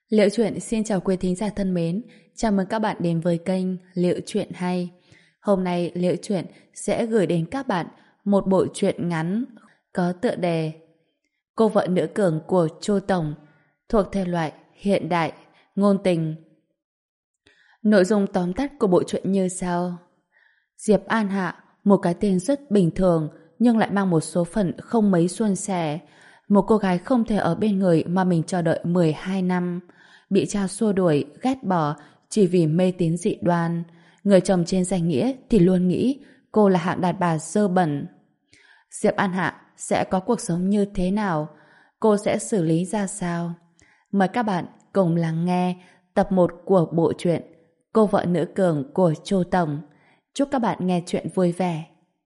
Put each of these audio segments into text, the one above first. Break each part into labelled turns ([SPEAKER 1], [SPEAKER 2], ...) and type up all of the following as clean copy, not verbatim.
[SPEAKER 1] Liệu Chuyện xin chào quý thính giả thân mến, chào mừng các bạn đến với kênh Liệu Chuyện Hay. Hôm nay Liệu Chuyện sẽ gửi đến các bạn một bộ truyện ngắn có tựa đề Cô vợ nữ cường của Chu Tổng, thuộc thể loại hiện đại, ngôn tình. Nội dung tóm tắt của bộ truyện như sau. Diệp An Hạ, một cái tên rất bình thường nhưng lại mang một số phận không mấy suôn sẻ. Một cô gái không thể ở bên người mà mình chờ đợi 12 năm. Bị cha xua đuổi, ghét bỏ chỉ vì mê tín dị đoan. Người chồng trên danh nghĩa thì luôn nghĩ cô là hạng đàn bà dơ bẩn. Diệp An Hạ sẽ có cuộc sống như thế nào? Cô sẽ xử lý ra sao? Mời các bạn cùng lắng nghe tập 1 của bộ truyện Cô vợ nữ cường của Chu Tổng. Chúc các bạn nghe chuyện vui vẻ.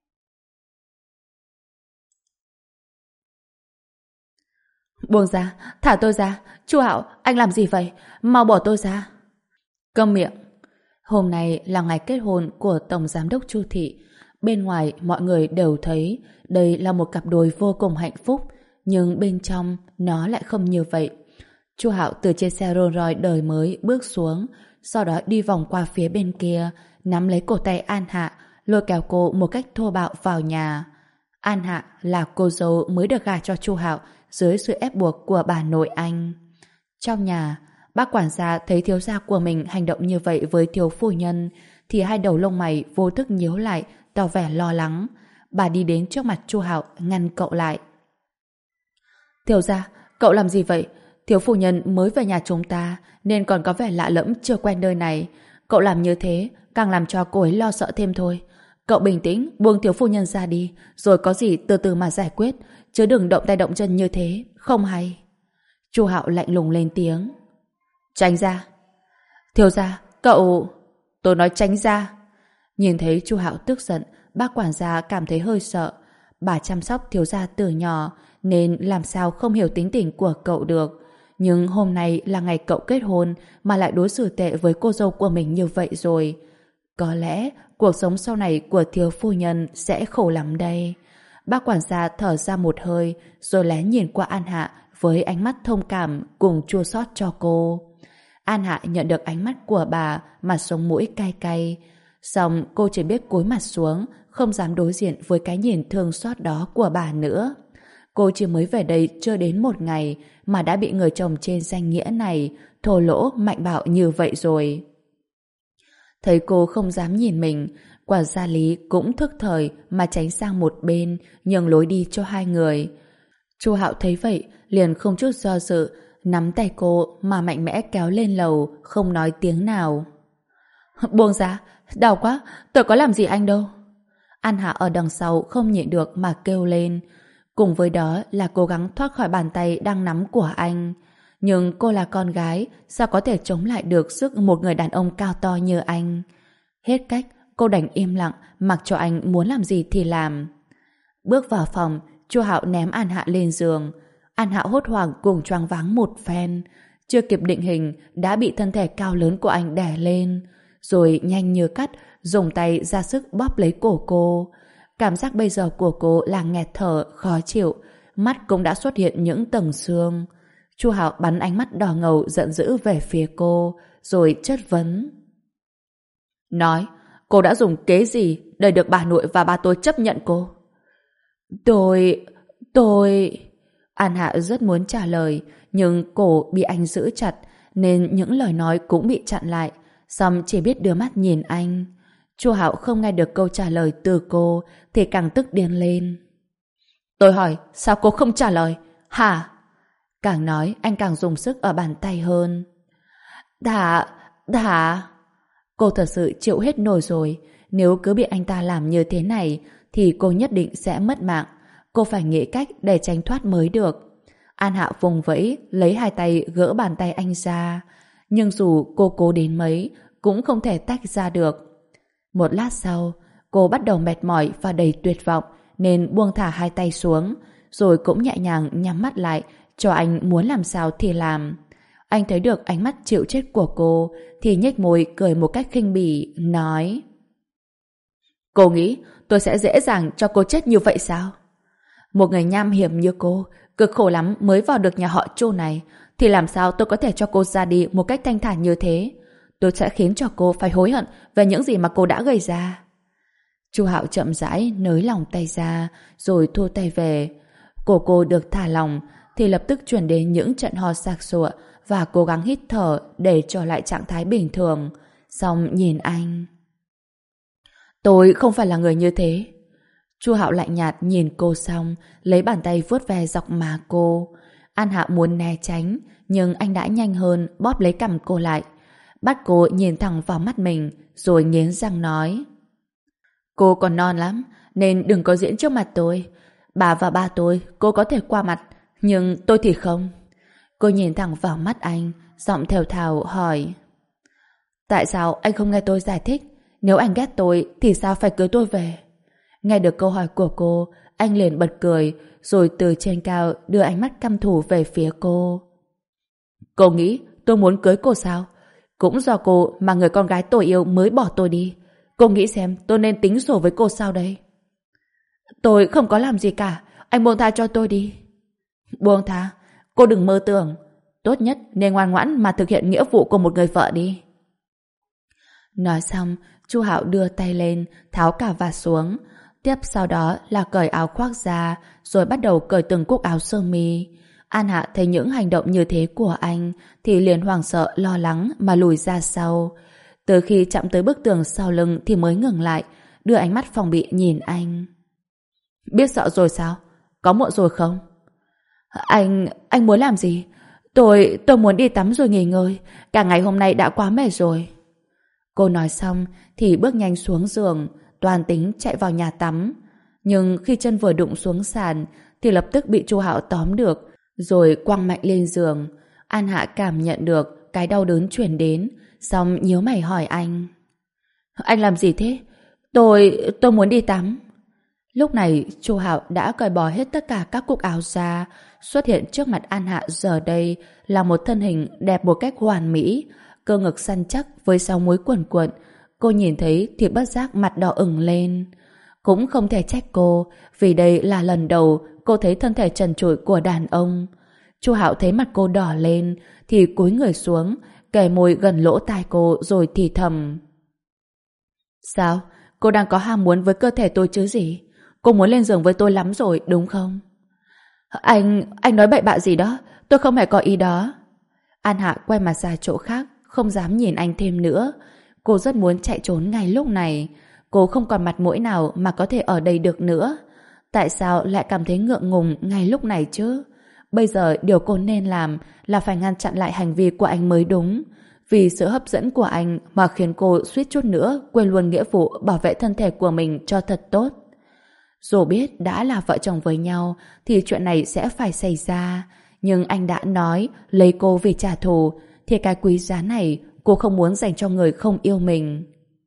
[SPEAKER 1] Buông ra, thả tôi ra. Chu Hạo, anh làm gì vậy? Mau bỏ tôi ra. Câm miệng. Hôm nay là ngày kết hôn của Tổng Giám đốc Chu Thị. Bên ngoài mọi người đều thấy đây là một cặp đôi vô cùng hạnh phúc, nhưng bên trong nó lại không như vậy. Chu Hạo từ trên xe Rolls Royce đời mới bước xuống, sau đó đi vòng qua phía bên kia, nắm lấy cổ tay An Hạ, lôi kéo cô một cách thô bạo vào nhà. An Hạ là cô dâu mới được gả cho Chu Hạo dưới sự ép buộc của bà nội anh. Trong nhà, bác quản gia thấy thiếu gia của mình hành động như vậy với thiếu phu nhân thì hai đầu lông mày vô thức nhíu lại, tỏ vẻ lo lắng. Bà đi đến trước mặt Chu Hạo ngăn cậu lại. Thiếu gia, cậu làm gì vậy? Thiếu phu nhân mới về nhà chúng ta nên còn có vẻ lạ lẫm, chưa quen nơi này. Cậu làm như thế càng làm cho cô ấy lo sợ thêm thôi. Cậu bình tĩnh buông thiếu phu nhân ra đi, rồi có gì từ từ mà giải quyết, chứ đừng động tay động chân như thế, không hay. Chu Hạo lạnh lùng lên tiếng. Tránh ra. Thiếu gia, cậu... Tôi nói tránh ra. Nhìn thấy Chu Hạo tức giận, bác quản gia cảm thấy hơi sợ. Bà chăm sóc thiếu gia từ nhỏ nên làm sao không hiểu tính tình của cậu được. Nhưng hôm nay là ngày cậu kết hôn mà lại đối xử tệ với cô dâu của mình như vậy rồi. Có lẽ cuộc sống sau này của thiếu phu nhân sẽ khổ lắm đây. Bác quản gia thở ra một hơi rồi lén nhìn qua An Hạ với ánh mắt thông cảm cùng chua xót cho cô. An Hạ nhận được ánh mắt của bà mà sống mũi cay cay. Xong cô chỉ biết cúi mặt xuống, không dám đối diện với cái nhìn thương xót đó của bà nữa. Cô chỉ mới về đây chưa đến một ngày mà đã bị người chồng trên danh nghĩa này thô lỗ mạnh bạo như vậy rồi. Thấy cô không dám nhìn mình, quản gia Lý cũng thức thời mà tránh sang một bên, nhường lối đi cho hai người. Chu Hạo thấy vậy, liền không chút do dự, nắm tay cô mà mạnh mẽ kéo lên lầu, không nói tiếng nào. Buông ra, đau quá, tôi có làm gì anh đâu. An Hạ ở đằng sau không nhịn được mà kêu lên. Cùng với đó là cố gắng thoát khỏi bàn tay đang nắm của anh. Nhưng cô là con gái, sao có thể chống lại được sức một người đàn ông cao to như anh. Hết cách, cô đành im lặng, mặc cho anh muốn làm gì thì làm. Bước vào phòng, Chu Hạo ném An Hạ lên giường. An Hạ hốt hoảng cùng choáng váng một phen. Chưa kịp định hình, đã bị thân thể cao lớn của anh đè lên. Rồi nhanh như cắt, dùng tay ra sức bóp lấy cổ cô. Cảm giác bây giờ của cô là nghẹt thở, khó chịu. Mắt cũng đã xuất hiện những tầng xương. Chu Hạo bắn ánh mắt đỏ ngầu giận dữ về phía cô, rồi chất vấn. Nói, cô đã dùng kế gì để được bà nội và ba tôi chấp nhận cô? Tôi... An Hạ rất muốn trả lời, nhưng cổ bị anh giữ chặt, nên những lời nói cũng bị chặn lại, xong chỉ biết đưa mắt nhìn anh. Chu Hạo không nghe được câu trả lời từ cô, thì càng tức điên lên. Tôi hỏi, sao cô không trả lời? Hả? Càng nói, anh càng dùng sức ở bàn tay hơn. Đã... Cô thật sự chịu hết nổi rồi. Nếu cứ bị anh ta làm như thế này, thì cô nhất định sẽ mất mạng. Cô phải nghĩ cách để tránh thoát mới được. An Hạ vùng vẫy, lấy hai tay gỡ bàn tay anh ra. Nhưng dù cô cố đến mấy, cũng không thể tách ra được. Một lát sau, cô bắt đầu mệt mỏi và đầy tuyệt vọng, nên buông thả hai tay xuống, rồi cũng nhẹ nhàng nhắm mắt lại, cho anh muốn làm sao thì làm. Anh thấy được ánh mắt chịu chết của cô, thì nhếch môi cười một cách khinh bỉ, nói: Cô nghĩ tôi sẽ dễ dàng cho cô chết như vậy sao? Một người nham hiểm như cô, cực khổ lắm mới vào được nhà họ Chu này, thì làm sao tôi có thể cho cô ra đi một cách thanh thản như thế? Tôi sẽ khiến cho cô phải hối hận về những gì mà cô đã gây ra. Chu Hạo chậm rãi nới lỏng tay ra rồi thu tay về. Cô được thả lỏng thì lập tức chuyển đến những trận ho sặc sụa và cố gắng hít thở để trở lại trạng thái bình thường. Xong nhìn anh. Tôi không phải là người như thế. Chu Hạo lạnh nhạt nhìn cô xong, lấy bàn tay vuốt ve dọc má cô. An Hạ muốn né tránh, nhưng anh đã nhanh hơn bóp lấy cằm cô lại. Bắt cô nhìn thẳng vào mắt mình, rồi nghiến răng nói. Cô còn non lắm, nên đừng có diễn trước mặt tôi. Bà và ba tôi, cô có thể qua mặt, nhưng tôi thì không. Cô nhìn thẳng vào mắt anh, giọng thều thào hỏi. Tại sao anh không nghe tôi giải thích? Nếu anh ghét tôi, thì sao phải cưới tôi về? Nghe được câu hỏi của cô, anh liền bật cười, rồi từ trên cao đưa ánh mắt căm thù về phía cô. Cô nghĩ tôi muốn cưới cô sao? Cũng do cô mà người con gái tôi yêu mới bỏ tôi đi. Cô nghĩ xem tôi nên tính sổ với cô sao đây? Tôi không có làm gì cả, anh buông tha cho tôi đi. Buông tha? Cô đừng mơ tưởng. Tốt nhất nên ngoan ngoãn mà thực hiện nghĩa vụ của một người vợ đi. Nói xong, Chu Hạo đưa tay lên, tháo cà vạt xuống. Tiếp sau đó là cởi áo khoác ra, rồi bắt đầu cởi từng cúc áo sơ mi. An Hạ thấy những hành động như thế của anh, thì liền hoảng sợ lo lắng mà lùi ra sau. Từ khi chạm tới bức tường sau lưng thì mới ngừng lại, đưa ánh mắt phòng bị nhìn anh. Biết sợ rồi sao? Có muộn rồi không? Anh muốn làm gì? Tôi muốn đi tắm rồi nghỉ ngơi. Cả ngày hôm nay đã quá mệt rồi. Cô nói xong thì bước nhanh xuống giường, toàn tính chạy vào nhà tắm. Nhưng khi chân vừa đụng xuống sàn thì lập tức bị Chu Hạo tóm được, rồi quăng mạnh lên giường. An Hạ cảm nhận được cái đau đớn truyền đến, xong nhíu mày hỏi anh. Anh làm gì thế? Tôi muốn đi tắm. Lúc này Chu Hạo đã cởi bỏ hết tất cả các cúc áo ra. Xuất hiện trước mặt An Hạ giờ đây là một thân hình đẹp một cách hoàn mỹ, cơ ngực săn chắc với sáu múi quần quận. Cô nhìn thấy thì bất giác mặt đỏ ửng lên. Cũng không thể trách cô, vì đây là lần đầu cô thấy thân thể trần trụi của đàn ông. Chu Hạo thấy mặt cô đỏ lên thì cúi người xuống, kề môi gần lỗ tai cô rồi thì thầm. Sao? Cô đang có ham muốn với cơ thể tôi chứ gì? Cô muốn lên giường với tôi lắm rồi, đúng không? Anh nói bậy bạ gì đó? Tôi không hề có ý đó. An Hạ quay mặt ra chỗ khác, không dám nhìn anh thêm nữa. Cô rất muốn chạy trốn ngay lúc này. Cô không còn mặt mũi nào mà có thể ở đây được nữa. Tại sao lại cảm thấy ngượng ngùng ngay lúc này chứ? Bây giờ điều cô nên làm là phải ngăn chặn lại hành vi của anh mới đúng. Vì sự hấp dẫn của anh mà khiến cô suýt chút nữa quên luôn nghĩa vụ bảo vệ thân thể của mình cho thật tốt. Dù biết đã là vợ chồng với nhau thì chuyện này sẽ phải xảy ra. Nhưng anh đã nói lấy cô vì trả thù, thì cái quý giá này cô không muốn dành cho người không yêu mình.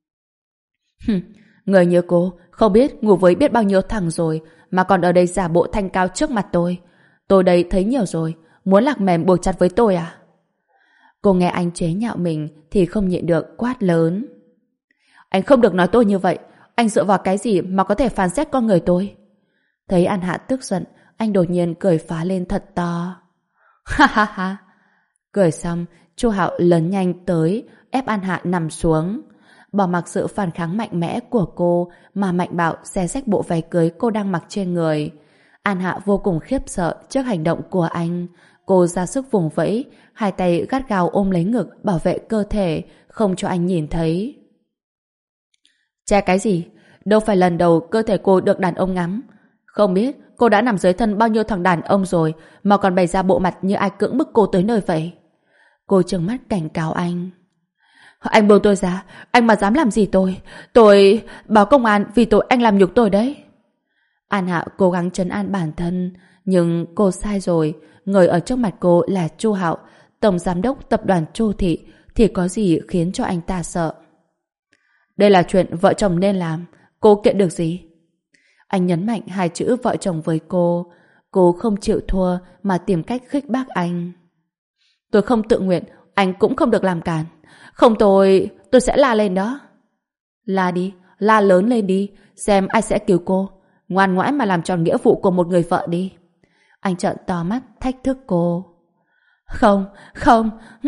[SPEAKER 1] Người như cô không biết ngủ với biết bao nhiêu thằng rồi mà còn ở đây giả bộ thanh cao trước mặt tôi. Tôi đây thấy nhiều rồi, muốn lạc mềm buộc chặt với tôi à? Cô nghe anh chế nhạo mình thì không nhịn được quát lớn. Anh không được nói tôi như vậy. Anh dựa vào cái gì mà có thể phán xét con người tôi? Thấy An Hạ tức giận, anh đột nhiên cười phá lên thật to. Ha ha ha. Cười xong, Chu Hạo lớn nhanh tới, ép An Hạ nằm xuống. Bỏ mặc sự phản kháng mạnh mẽ của cô mà mạnh bạo xé xách bộ váy cưới cô đang mặc trên người. An Hạ vô cùng khiếp sợ trước hành động của anh. Cô ra sức vùng vẫy, hai tay gắt gao ôm lấy ngực bảo vệ cơ thể, không cho anh nhìn thấy. Che cái gì? Đâu phải lần đầu cơ thể cô được đàn ông ngắm. Không biết cô đã nằm dưới thân bao nhiêu thằng đàn ông rồi mà còn bày ra bộ mặt như ai cưỡng bức cô tới nơi vậy. Cô trừng mắt cảnh cáo anh. Anh buông tôi ra, anh mà dám làm gì tôi báo công an vì tội anh làm nhục tôi đấy. An Hạ cố gắng trấn an bản thân, nhưng cô sai rồi. Người ở trước mặt cô là Chu Hạo, tổng giám đốc tập đoàn Chu Thị, thì có gì khiến cho anh ta sợ. Đây là chuyện vợ chồng nên làm, cô kiện được gì? Anh nhấn mạnh hai chữ vợ chồng với cô. Cô không chịu thua mà tìm cách khích bác anh. Tôi không tự nguyện, anh cũng không được làm cản. Không, tôi sẽ la lên đó. La đi, la lớn lên đi, xem ai sẽ cứu cô. Ngoan ngoãn mà làm tròn nghĩa vụ của một người vợ đi. Anh trợn to mắt thách thức cô. Không, không,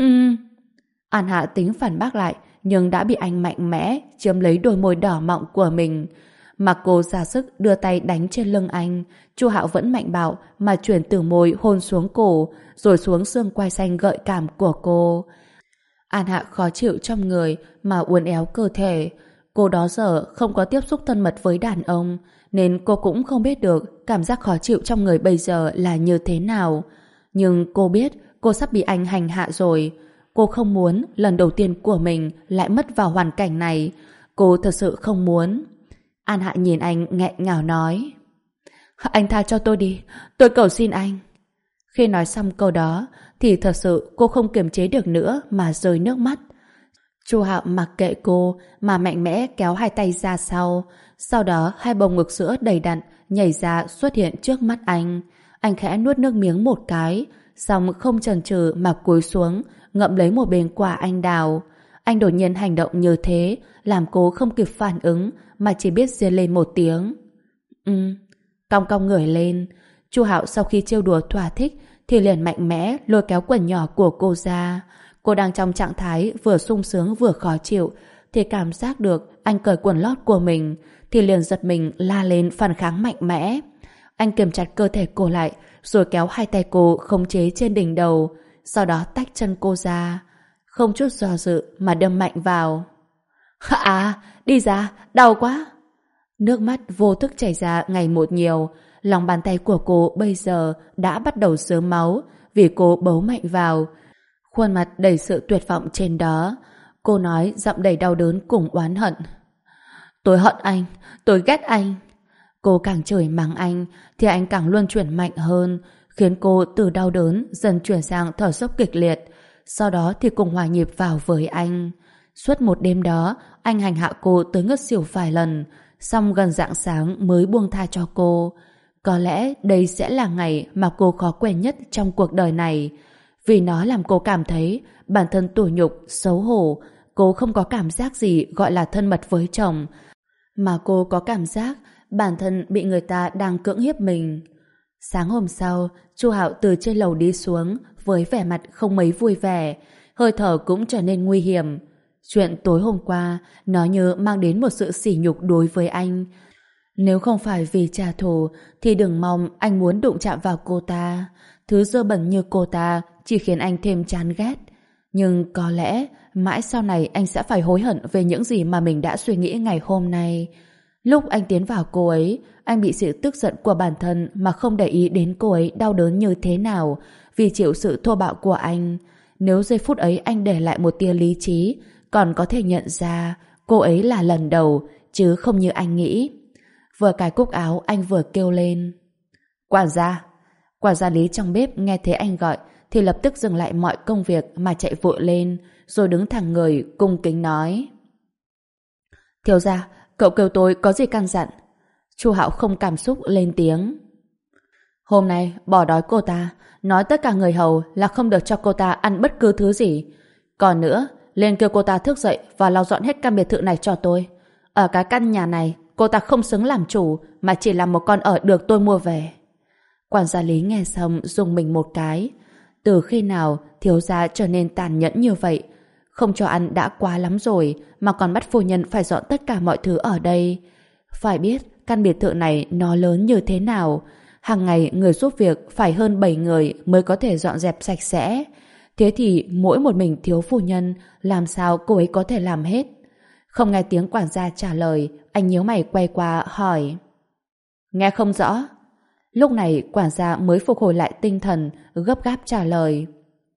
[SPEAKER 1] An Hạ tính phản bác lại, nhưng đã bị anh mạnh mẽ chiếm lấy đôi môi đỏ mọng của mình. Mà cô ra sức đưa tay đánh trên lưng anh, Chu Hạo vẫn mạnh bạo mà chuyển từ môi hôn xuống cổ, rồi xuống xương quai xanh gợi cảm của cô. An Hạ khó chịu trong người mà uốn éo cơ thể. Cô đó giờ không có tiếp xúc thân mật với đàn ông, nên cô cũng không biết được cảm giác khó chịu trong người bây giờ là như thế nào. Nhưng cô biết cô sắp bị anh hành hạ rồi. Cô không muốn lần đầu tiên của mình lại mất vào hoàn cảnh này. Cô thật sự không muốn. An Hạ nhìn anh nghẹn ngào nói: Anh tha cho tôi đi, tôi cầu xin anh. Khi nói xong câu đó thì thật sự cô không kiềm chế được nữa mà rơi nước mắt. Chu Hạo mặc kệ cô mà mạnh mẽ kéo hai tay ra sau đó hai bông ngực sữa đầy đặn nhảy ra xuất hiện trước mắt anh. Anh khẽ nuốt nước miếng một cái, xong không chần chừ mà cúi xuống ngậm lấy một bên quả anh đào. Anh đột nhiên hành động như thế làm cô không kịp phản ứng mà chỉ biết rên lên một tiếng. Cong cong người lên. Chu Hạo sau khi trêu đùa thỏa thích thì liền mạnh mẽ lôi kéo quần nhỏ của cô ra. Cô đang trong trạng thái vừa sung sướng vừa khó chịu thì cảm giác được anh cởi quần lót của mình thì liền giật mình la lên phản kháng mạnh mẽ. Anh kiềm chặt cơ thể cô lại rồi kéo hai tay cô khống chế trên đỉnh đầu, sau đó tách chân cô ra, không chút do dự mà đâm mạnh vào. Đi ra, đau quá. Nước mắt vô thức chảy ra ngày một nhiều. Lòng bàn tay của cô bây giờ đã bắt đầu rớm máu vì cô bấu mạnh vào. Khuôn mặt đầy sự tuyệt vọng trên đó. Cô nói giọng đầy đau đớn cùng oán hận: Tôi hận anh, tôi ghét anh. Cô càng chửi mắng anh thì anh càng luân chuyển mạnh hơn, khiến cô từ đau đớn dần chuyển sang thở dốc kịch liệt, sau đó thì cùng hòa nhịp vào với anh. Suốt một đêm đó anh hành hạ cô tới ngất xỉu vài lần, xong gần rạng sáng mới buông tha cho cô. Có lẽ đây sẽ là ngày mà cô khó quên nhất trong cuộc đời này, vì nó làm cô cảm thấy bản thân tủi nhục, xấu hổ. Cô không có cảm giác gì gọi là thân mật với chồng, mà cô có cảm giác bản thân bị người ta đang cưỡng hiếp mình. Sáng hôm sau, Chu Hạo từ trên lầu đi xuống với vẻ mặt không mấy vui vẻ, hơi thở cũng trở nên nguy hiểm. Chuyện tối hôm qua nó như mang đến một sự sỉ nhục đối với anh. Nếu không phải vì trả thù thì đừng mong anh muốn đụng chạm vào cô ta. Thứ dơ bẩn như cô ta chỉ khiến anh thêm chán ghét. Nhưng có lẽ mãi sau này anh sẽ phải hối hận về những gì mà mình đã suy nghĩ ngày hôm nay. Lúc anh tiến vào cô ấy, anh bị sự tức giận của bản thân mà không để ý đến cô ấy đau đớn như thế nào vì chịu sự thô bạo của anh. Nếu giây phút ấy anh để lại một tia lý trí, còn có thể nhận ra cô ấy là lần đầu, chứ không như anh nghĩ. Vừa cài cúc áo anh vừa kêu lên: Quản gia! Quản gia Lý trong bếp nghe thấy anh gọi thì lập tức dừng lại mọi công việc mà chạy vội lên, rồi đứng thẳng người cung kính nói: Thiếu gia, cậu kêu tôi có gì căn dặn? Chu Hạo không cảm xúc lên tiếng: Hôm nay bỏ đói cô ta, nói tất cả người hầu là không được cho cô ta ăn bất cứ thứ gì. Còn nữa, lên kêu cô ta thức dậy và lau dọn hết căn biệt thự này cho tôi. Ở cái căn nhà này, cô ta không xứng làm chủ mà chỉ là một con ở được tôi mua về. Quản gia Lý nghe xong rùng mình một cái. Từ khi nào thiếu gia trở nên tàn nhẫn như vậy? Không cho ăn đã quá lắm rồi mà còn bắt phu nhân phải dọn tất cả mọi thứ ở đây. Phải biết căn biệt thự này nó lớn như thế nào. Hàng ngày người giúp việc phải hơn 7 người mới có thể dọn dẹp sạch sẽ. Thế thì mỗi một mình thiếu phu nhân làm sao cô ấy có thể làm hết? Không nghe tiếng quản gia trả lời, anh nhíu mày quay qua hỏi: Nghe không rõ? Lúc này quản gia mới phục hồi lại tinh thần, gấp gáp trả lời: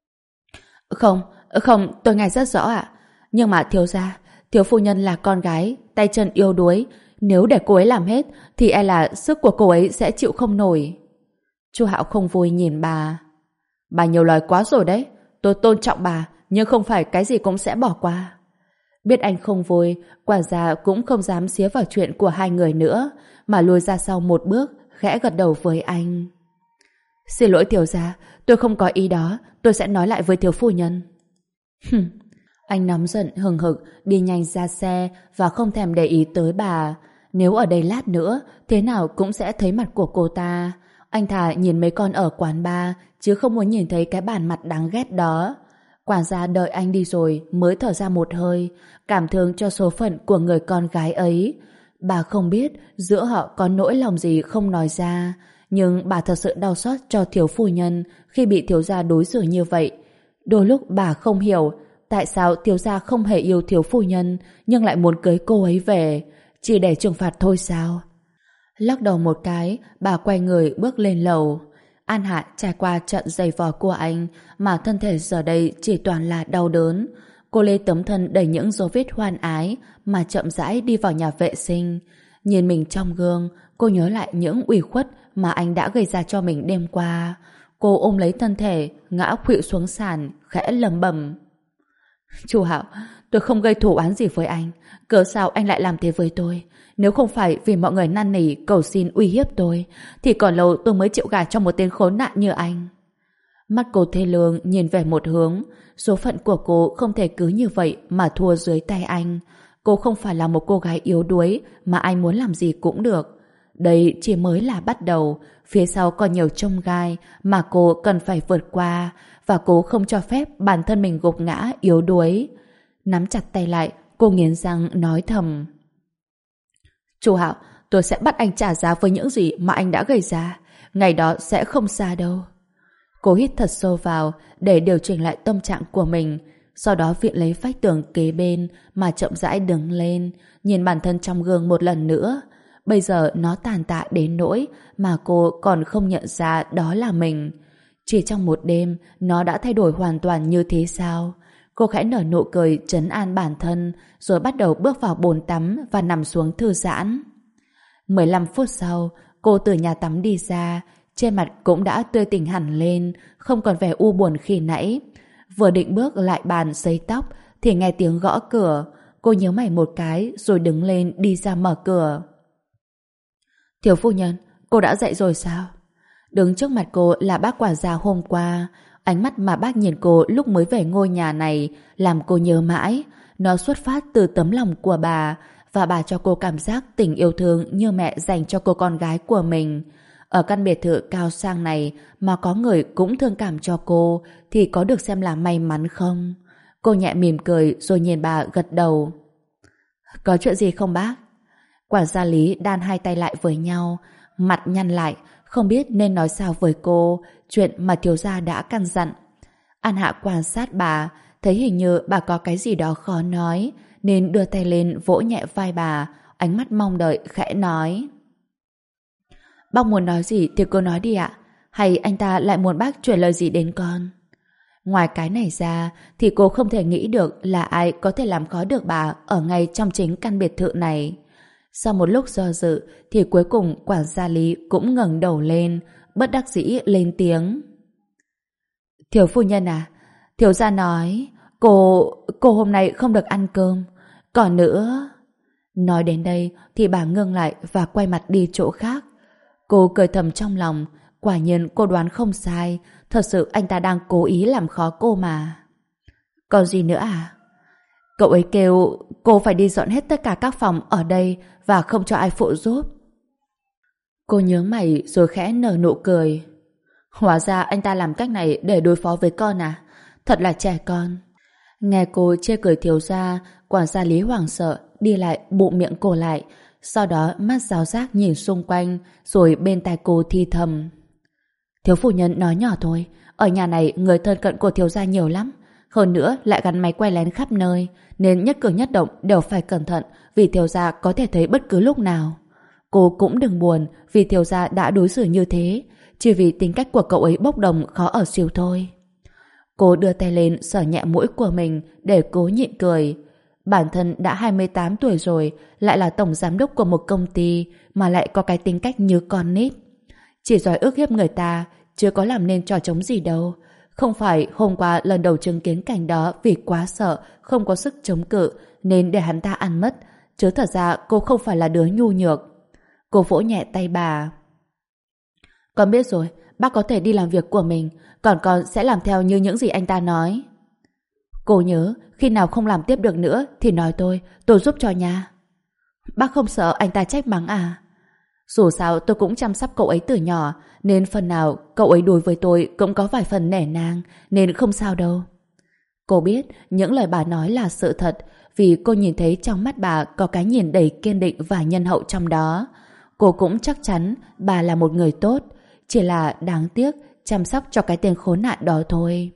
[SPEAKER 1] Không, tôi nghe rất rõ ạ. Nhưng mà thiếu gia, thiếu phu nhân là con gái, tay chân yếu đuối, nếu để cô ấy làm hết thì e là sức của cô ấy sẽ chịu không nổi. Chu Hạo không vui nhìn bà: Bà nhiều lời quá rồi đấy, tôi tôn trọng bà, nhưng không phải cái gì cũng sẽ bỏ qua. Biết anh không vui, quản gia cũng không dám xía vào chuyện của hai người nữa, mà lùi ra sau một bước, khẽ gật đầu với anh: Xin lỗi thiếu gia, tôi không có ý đó, tôi sẽ nói lại với thiếu phu nhân. Anh nóng giận hừng hực đi nhanh ra xe và không thèm để ý tới bà. Nếu ở đây lát nữa thế nào cũng sẽ thấy mặt của cô ta. Anh thà nhìn mấy con ở quán bar, chứ không muốn nhìn thấy cái bản mặt đáng ghét đó. Quản gia đợi anh đi rồi mới thở ra một hơi, cảm thương cho số phận của người con gái ấy. Bà không biết giữa họ có nỗi lòng gì không nói ra, nhưng bà thật sự đau xót cho thiếu phu nhân khi bị thiếu gia đối xử như vậy. Đôi lúc bà không hiểu tại sao thiếu gia không hề yêu thiếu phu nhân nhưng lại muốn cưới cô ấy về, chỉ để trừng phạt thôi sao? Lắc đầu một cái, bà quay người bước lên lầu. An Hạ trải qua trận giày vò của anh mà thân thể giờ đây chỉ toàn là đau đớn. Cô lấy tấm thân đầy những dấu vết hoan ái mà chậm rãi đi vào nhà vệ sinh. Nhìn mình trong gương, cô nhớ lại những ủy khuất mà anh đã gây ra cho mình đêm qua. Cô ôm lấy thân thể, ngã khuỵu xuống sàn, khẽ lẩm bẩm: Chu Hạo, tôi không gây thù oán gì với anh. Cớ sao anh lại làm thế với tôi? Nếu không phải vì mọi người năn nỉ cầu xin uy hiếp tôi, thì còn lâu tôi mới chịu gả cho một tên khốn nạn như anh. Mắt cô thê lương nhìn về một hướng. Số phận của cô không thể cứ như vậy mà thua dưới tay anh. Cô không phải là một cô gái yếu đuối mà anh muốn làm gì cũng được. Đây chỉ mới là bắt đầu. Phía sau còn nhiều chông gai mà cô cần phải vượt qua, và cô không cho phép bản thân mình gục ngã yếu đuối. Nắm chặt tay lại, cô nghiến răng nói thầm: Chu Hạo, tôi sẽ bắt anh trả giá với những gì mà anh đã gây ra. Ngày đó sẽ không xa đâu. Cô hít thật sâu vào để điều chỉnh lại tâm trạng của mình, sau đó viện lấy vách tường kế bên mà chậm rãi đứng lên, nhìn bản thân trong gương một lần nữa. Bây giờ nó tàn tạ đến nỗi mà cô còn không nhận ra đó là mình. Chỉ trong một đêm, nó đã thay đổi hoàn toàn như thế sao? Cô khẽ nở nụ cười trấn an bản thân, rồi bắt đầu bước vào bồn tắm và nằm xuống thư giãn. 15 phút sau, cô từ nhà tắm đi ra, trên mặt cũng đã tươi tỉnh hẳn lên, không còn vẻ u buồn khi nãy. Vừa định bước lại bàn sấy tóc thì nghe tiếng gõ cửa. Cô nhíu mày một cái rồi đứng lên đi ra mở cửa. Thiếu phu nhân, cô đã dậy rồi sao? Đứng trước mặt cô là bác quản gia hôm qua. Ánh mắt mà bác nhìn cô lúc mới về ngôi nhà này làm cô nhớ mãi. Nó xuất phát từ tấm lòng của bà, và bà cho cô cảm giác tình yêu thương như mẹ dành cho cô con gái của mình. Ở căn biệt thự cao sang này mà có người cũng thương cảm cho cô thì có được xem là may mắn không? Cô nhẹ mỉm cười rồi nhìn bà gật đầu. Có chuyện gì không bác? Quản gia Lý đan hai tay lại với nhau, mặt nhăn lại, không biết nên nói sao với cô chuyện mà thiếu gia đã căn dặn. An Hạ quan sát bà, thấy hình như bà có cái gì đó khó nói, nên đưa tay lên vỗ nhẹ vai bà, ánh mắt mong đợi khẽ nói: Bác muốn nói gì thì cứ nói đi ạ. Hay anh ta lại muốn bác truyền lời gì đến con? Ngoài cái này ra thì cô không thể nghĩ được là ai có thể làm khó được bà ở ngay trong chính căn biệt thự này. Sau một lúc do dự thì cuối cùng quản gia Lý cũng ngẩng đầu lên, bất đắc dĩ lên tiếng: Thiếu phu nhân à, thiếu gia nói cô hôm nay không được ăn cơm. Còn nữa... Nói đến đây thì bà ngưng lại và quay mặt đi chỗ khác. Cô cười thầm trong lòng, quả nhiên cô đoán không sai, thật sự anh ta đang cố ý làm khó cô mà. Còn gì nữa à? Cậu ấy kêu cô phải đi dọn hết tất cả các phòng ở đây và không cho ai phụ giúp. Cô nhướng mày rồi khẽ nở nụ cười. Hóa ra anh ta làm cách này để đối phó với con à? Thật là trẻ con. Nghe cô chê cười thiếu gia, quản gia Lý hoảng sợ đi lại bụm miệng cô lại, sau đó mắt giáo giác nhìn xung quanh rồi bên tai cô thi thầm: Thiếu phu nhân nói nhỏ thôi, ở nhà này người thân cận của thiếu gia nhiều lắm, hơn nữa lại gắn máy quay lén khắp nơi, nên nhất cử nhất động đều phải cẩn thận, vì thiếu gia có thể thấy bất cứ lúc nào. Cô cũng đừng buồn vì thiếu gia đã đối xử như thế, chỉ vì tính cách của cậu ấy bốc đồng khó ở xìu thôi. Cô đưa tay lên sờ nhẹ mũi của mình để cố nhịn cười. Bản thân đã 28 tuổi rồi, lại là tổng giám đốc của một công ty mà lại có cái tính cách như con nít. Chỉ giỏi ức hiếp người ta, chưa có làm nên trò trống gì đâu. Không phải hôm qua lần đầu chứng kiến cảnh đó vì quá sợ, không có sức chống cự nên để hắn ta ăn mất, chứ thật ra cô không phải là đứa nhu nhược. Cô vỗ nhẹ tay bà. Con biết rồi, bác có thể đi làm việc của mình, còn con sẽ làm theo như những gì anh ta nói. Cô nhớ, khi nào không làm tiếp được nữa thì nói tôi giúp cho nha. Bác không sợ anh ta trách mắng à? Dù sao tôi cũng chăm sóc cậu ấy từ nhỏ, nên phần nào cậu ấy đối với tôi cũng có vài phần nể nang, nên không sao đâu. Cô biết những lời bà nói là sự thật, vì cô nhìn thấy trong mắt bà có cái nhìn đầy kiên định và nhân hậu trong đó. Cô cũng chắc chắn bà là một người tốt, chỉ là đáng tiếc chăm sóc cho cái tên khốn nạn đó thôi.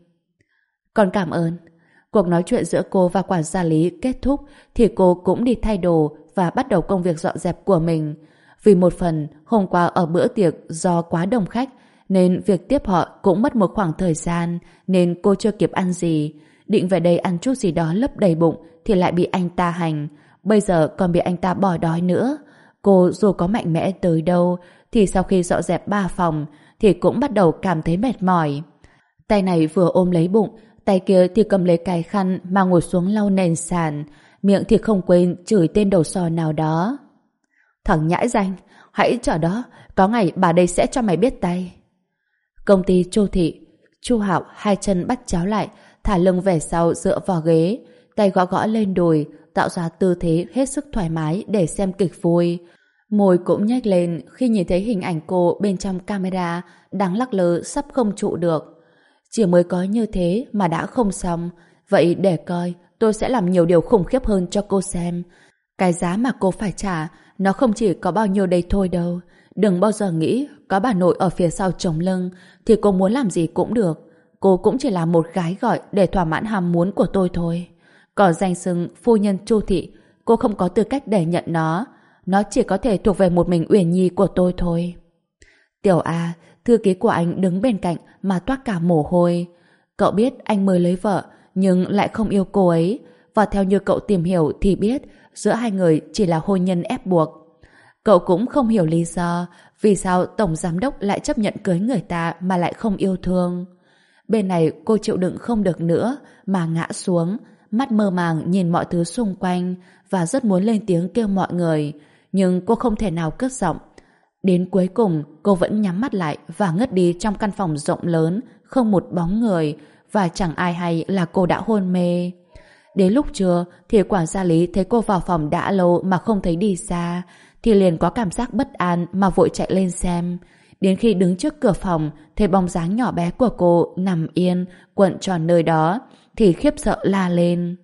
[SPEAKER 1] Con cảm ơn. Cuộc nói chuyện giữa cô và quản gia Lý kết thúc thì cô cũng đi thay đồ và bắt đầu công việc dọn dẹp của mình. Vì một phần, hôm qua ở bữa tiệc do quá đông khách nên việc tiếp họ cũng mất một khoảng thời gian, nên cô chưa kịp ăn gì. Định về đây ăn chút gì đó lấp đầy bụng thì lại bị anh ta hành. Bây giờ còn bị anh ta bỏ đói nữa. Cô dù có mạnh mẽ tới đâu thì sau khi dọn dẹp 3 phòng thì cũng bắt đầu cảm thấy mệt mỏi. Tay này vừa ôm lấy bụng, tay kia thì cầm lấy cái khăn mà ngồi xuống lau nền sàn, miệng thì không quên chửi tên đầu sò nào đó. Thằng nhãi danh, hãy chờ đó, có ngày bà đây sẽ cho mày biết tay. Công ty Chu Thị, Chu Hạo hai chân bắt chéo lại, thả lưng về sau dựa vào ghế, tay gõ gõ lên đùi, tạo ra tư thế hết sức thoải mái để xem kịch vui. Môi cũng nhếch lên khi nhìn thấy hình ảnh cô bên trong camera đang lắc lư sắp không trụ được. Chỉ mới có như thế mà đã không xong, vậy để coi tôi sẽ làm nhiều điều khủng khiếp hơn cho cô xem. Cái giá mà cô phải trả nó không chỉ có bao nhiêu đây thôi đâu. Đừng bao giờ nghĩ có bà nội ở phía sau chống lưng thì cô muốn làm gì cũng được. Cô cũng chỉ là một gái gọi để thỏa mãn ham muốn của tôi thôi. Còn danh xưng phu nhân Chu Thị, cô không có tư cách để nhận nó. Nó chỉ có thể thuộc về một mình Uyển Nhi của tôi thôi. Tiểu A, thư ký của anh đứng bên cạnh mà toát cả mồ hôi. Cậu biết anh mới lấy vợ nhưng lại không yêu cô ấy, và theo như cậu tìm hiểu thì biết giữa hai người chỉ là hôn nhân ép buộc. Cậu cũng không hiểu lý do vì sao tổng giám đốc lại chấp nhận cưới người ta mà lại không yêu thương. Bên này cô chịu đựng không được nữa mà ngã xuống, mắt mơ màng nhìn mọi thứ xung quanh và rất muốn lên tiếng kêu mọi người, nhưng cô không thể nào cất giọng. Đến cuối cùng cô vẫn nhắm mắt lại và ngất đi trong căn phòng rộng lớn, không một bóng người, và chẳng ai hay là cô đã hôn mê. Đến lúc trưa thì quản gia Lý thấy cô vào phòng đã lâu mà không thấy đi xa, thì liền có cảm giác bất an mà vội chạy lên xem. Đến khi đứng trước cửa phòng thấy bóng dáng nhỏ bé của cô nằm yên cuộn tròn nơi đó thì khiếp sợ la lên: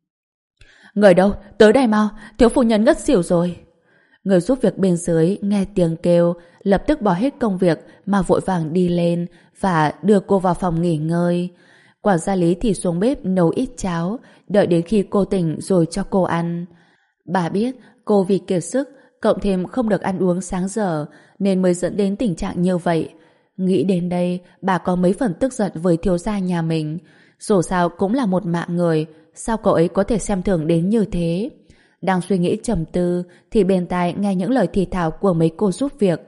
[SPEAKER 1] Người đâu? Tới đây mau! Thiếu phu nhân ngất xỉu rồi! Người giúp việc bên dưới nghe tiếng kêu lập tức bỏ hết công việc mà vội vàng đi lên và đưa cô vào phòng nghỉ ngơi. Quản gia Lý thì xuống bếp nấu ít cháo, đợi đến khi cô tỉnh rồi cho cô ăn. Bà biết cô vì kiệt sức cộng thêm không được ăn uống sáng giờ nên mới dẫn đến tình trạng như vậy. Nghĩ đến đây bà có mấy phần tức giận với thiếu gia nhà mình. Dù sao cũng là một mạng người, sao cậu ấy có thể xem thường đến như thế? Đang suy nghĩ trầm tư thì bên tai nghe những lời thì thào của mấy cô giúp việc.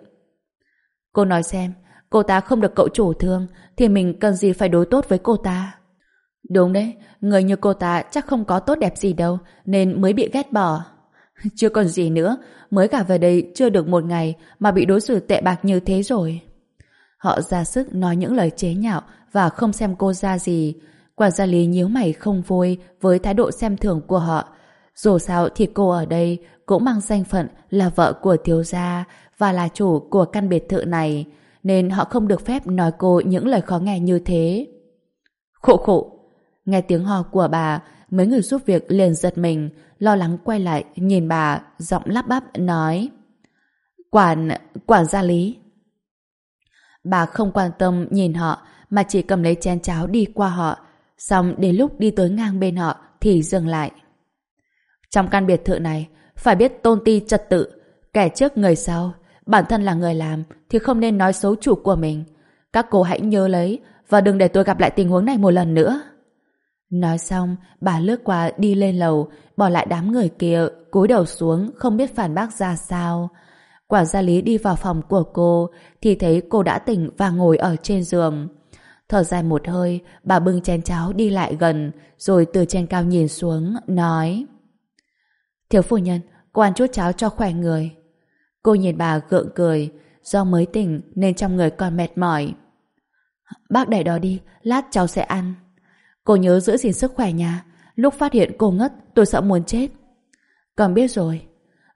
[SPEAKER 1] Cô nói xem, cô ta không được cậu chủ thương thì mình cần gì phải đối tốt với cô ta? Đúng đấy, người như cô ta chắc không có tốt đẹp gì đâu nên mới bị ghét bỏ. Chưa còn gì nữa, mới cả về đây chưa được một ngày mà bị đối xử tệ bạc như thế rồi. Họ ra sức nói những lời chế nhạo và không xem cô ra gì. Quản gia Lý nhíu mày không vui với thái độ xem thường của họ. Dù sao thì cô ở đây cũng mang danh phận là vợ của thiếu gia và là chủ của căn biệt thự này, nên họ không được phép nói cô những lời khó nghe như thế. Khụ khụ! Nghe tiếng ho của bà, mấy người giúp việc liền giật mình, lo lắng quay lại nhìn bà, giọng lắp bắp nói: Quản gia Lý. Bà không quan tâm nhìn họ mà chỉ cầm lấy chén cháo đi qua họ, xong đến lúc đi tới ngang bên họ thì dừng lại. Trong căn biệt thự này phải biết tôn ti trật tự, kẻ trước người sau. Bản thân là người làm thì không nên nói xấu chủ của mình. Các cô hãy nhớ lấy và đừng để tôi gặp lại tình huống này một lần nữa. Nói xong bà lướt qua đi lên lầu, bỏ lại đám người kia cúi đầu xuống không biết phản bác ra sao. Quản gia Lý đi vào phòng của cô thì thấy cô đã tỉnh và ngồi ở trên giường. Thở dài một hơi, bà bưng chén cháo đi lại gần rồi từ trên cao nhìn xuống nói: Thiếu phu nhân, cô ăn chút cháo cho khỏe người. Cô nhìn bà gượng cười, do mới tỉnh nên trong người còn mệt mỏi. Bác để đó đi, lát cháu sẽ ăn. Cô nhớ giữ gìn sức khỏe nha. Lúc phát hiện cô ngất tôi sợ muốn chết. Con biết rồi.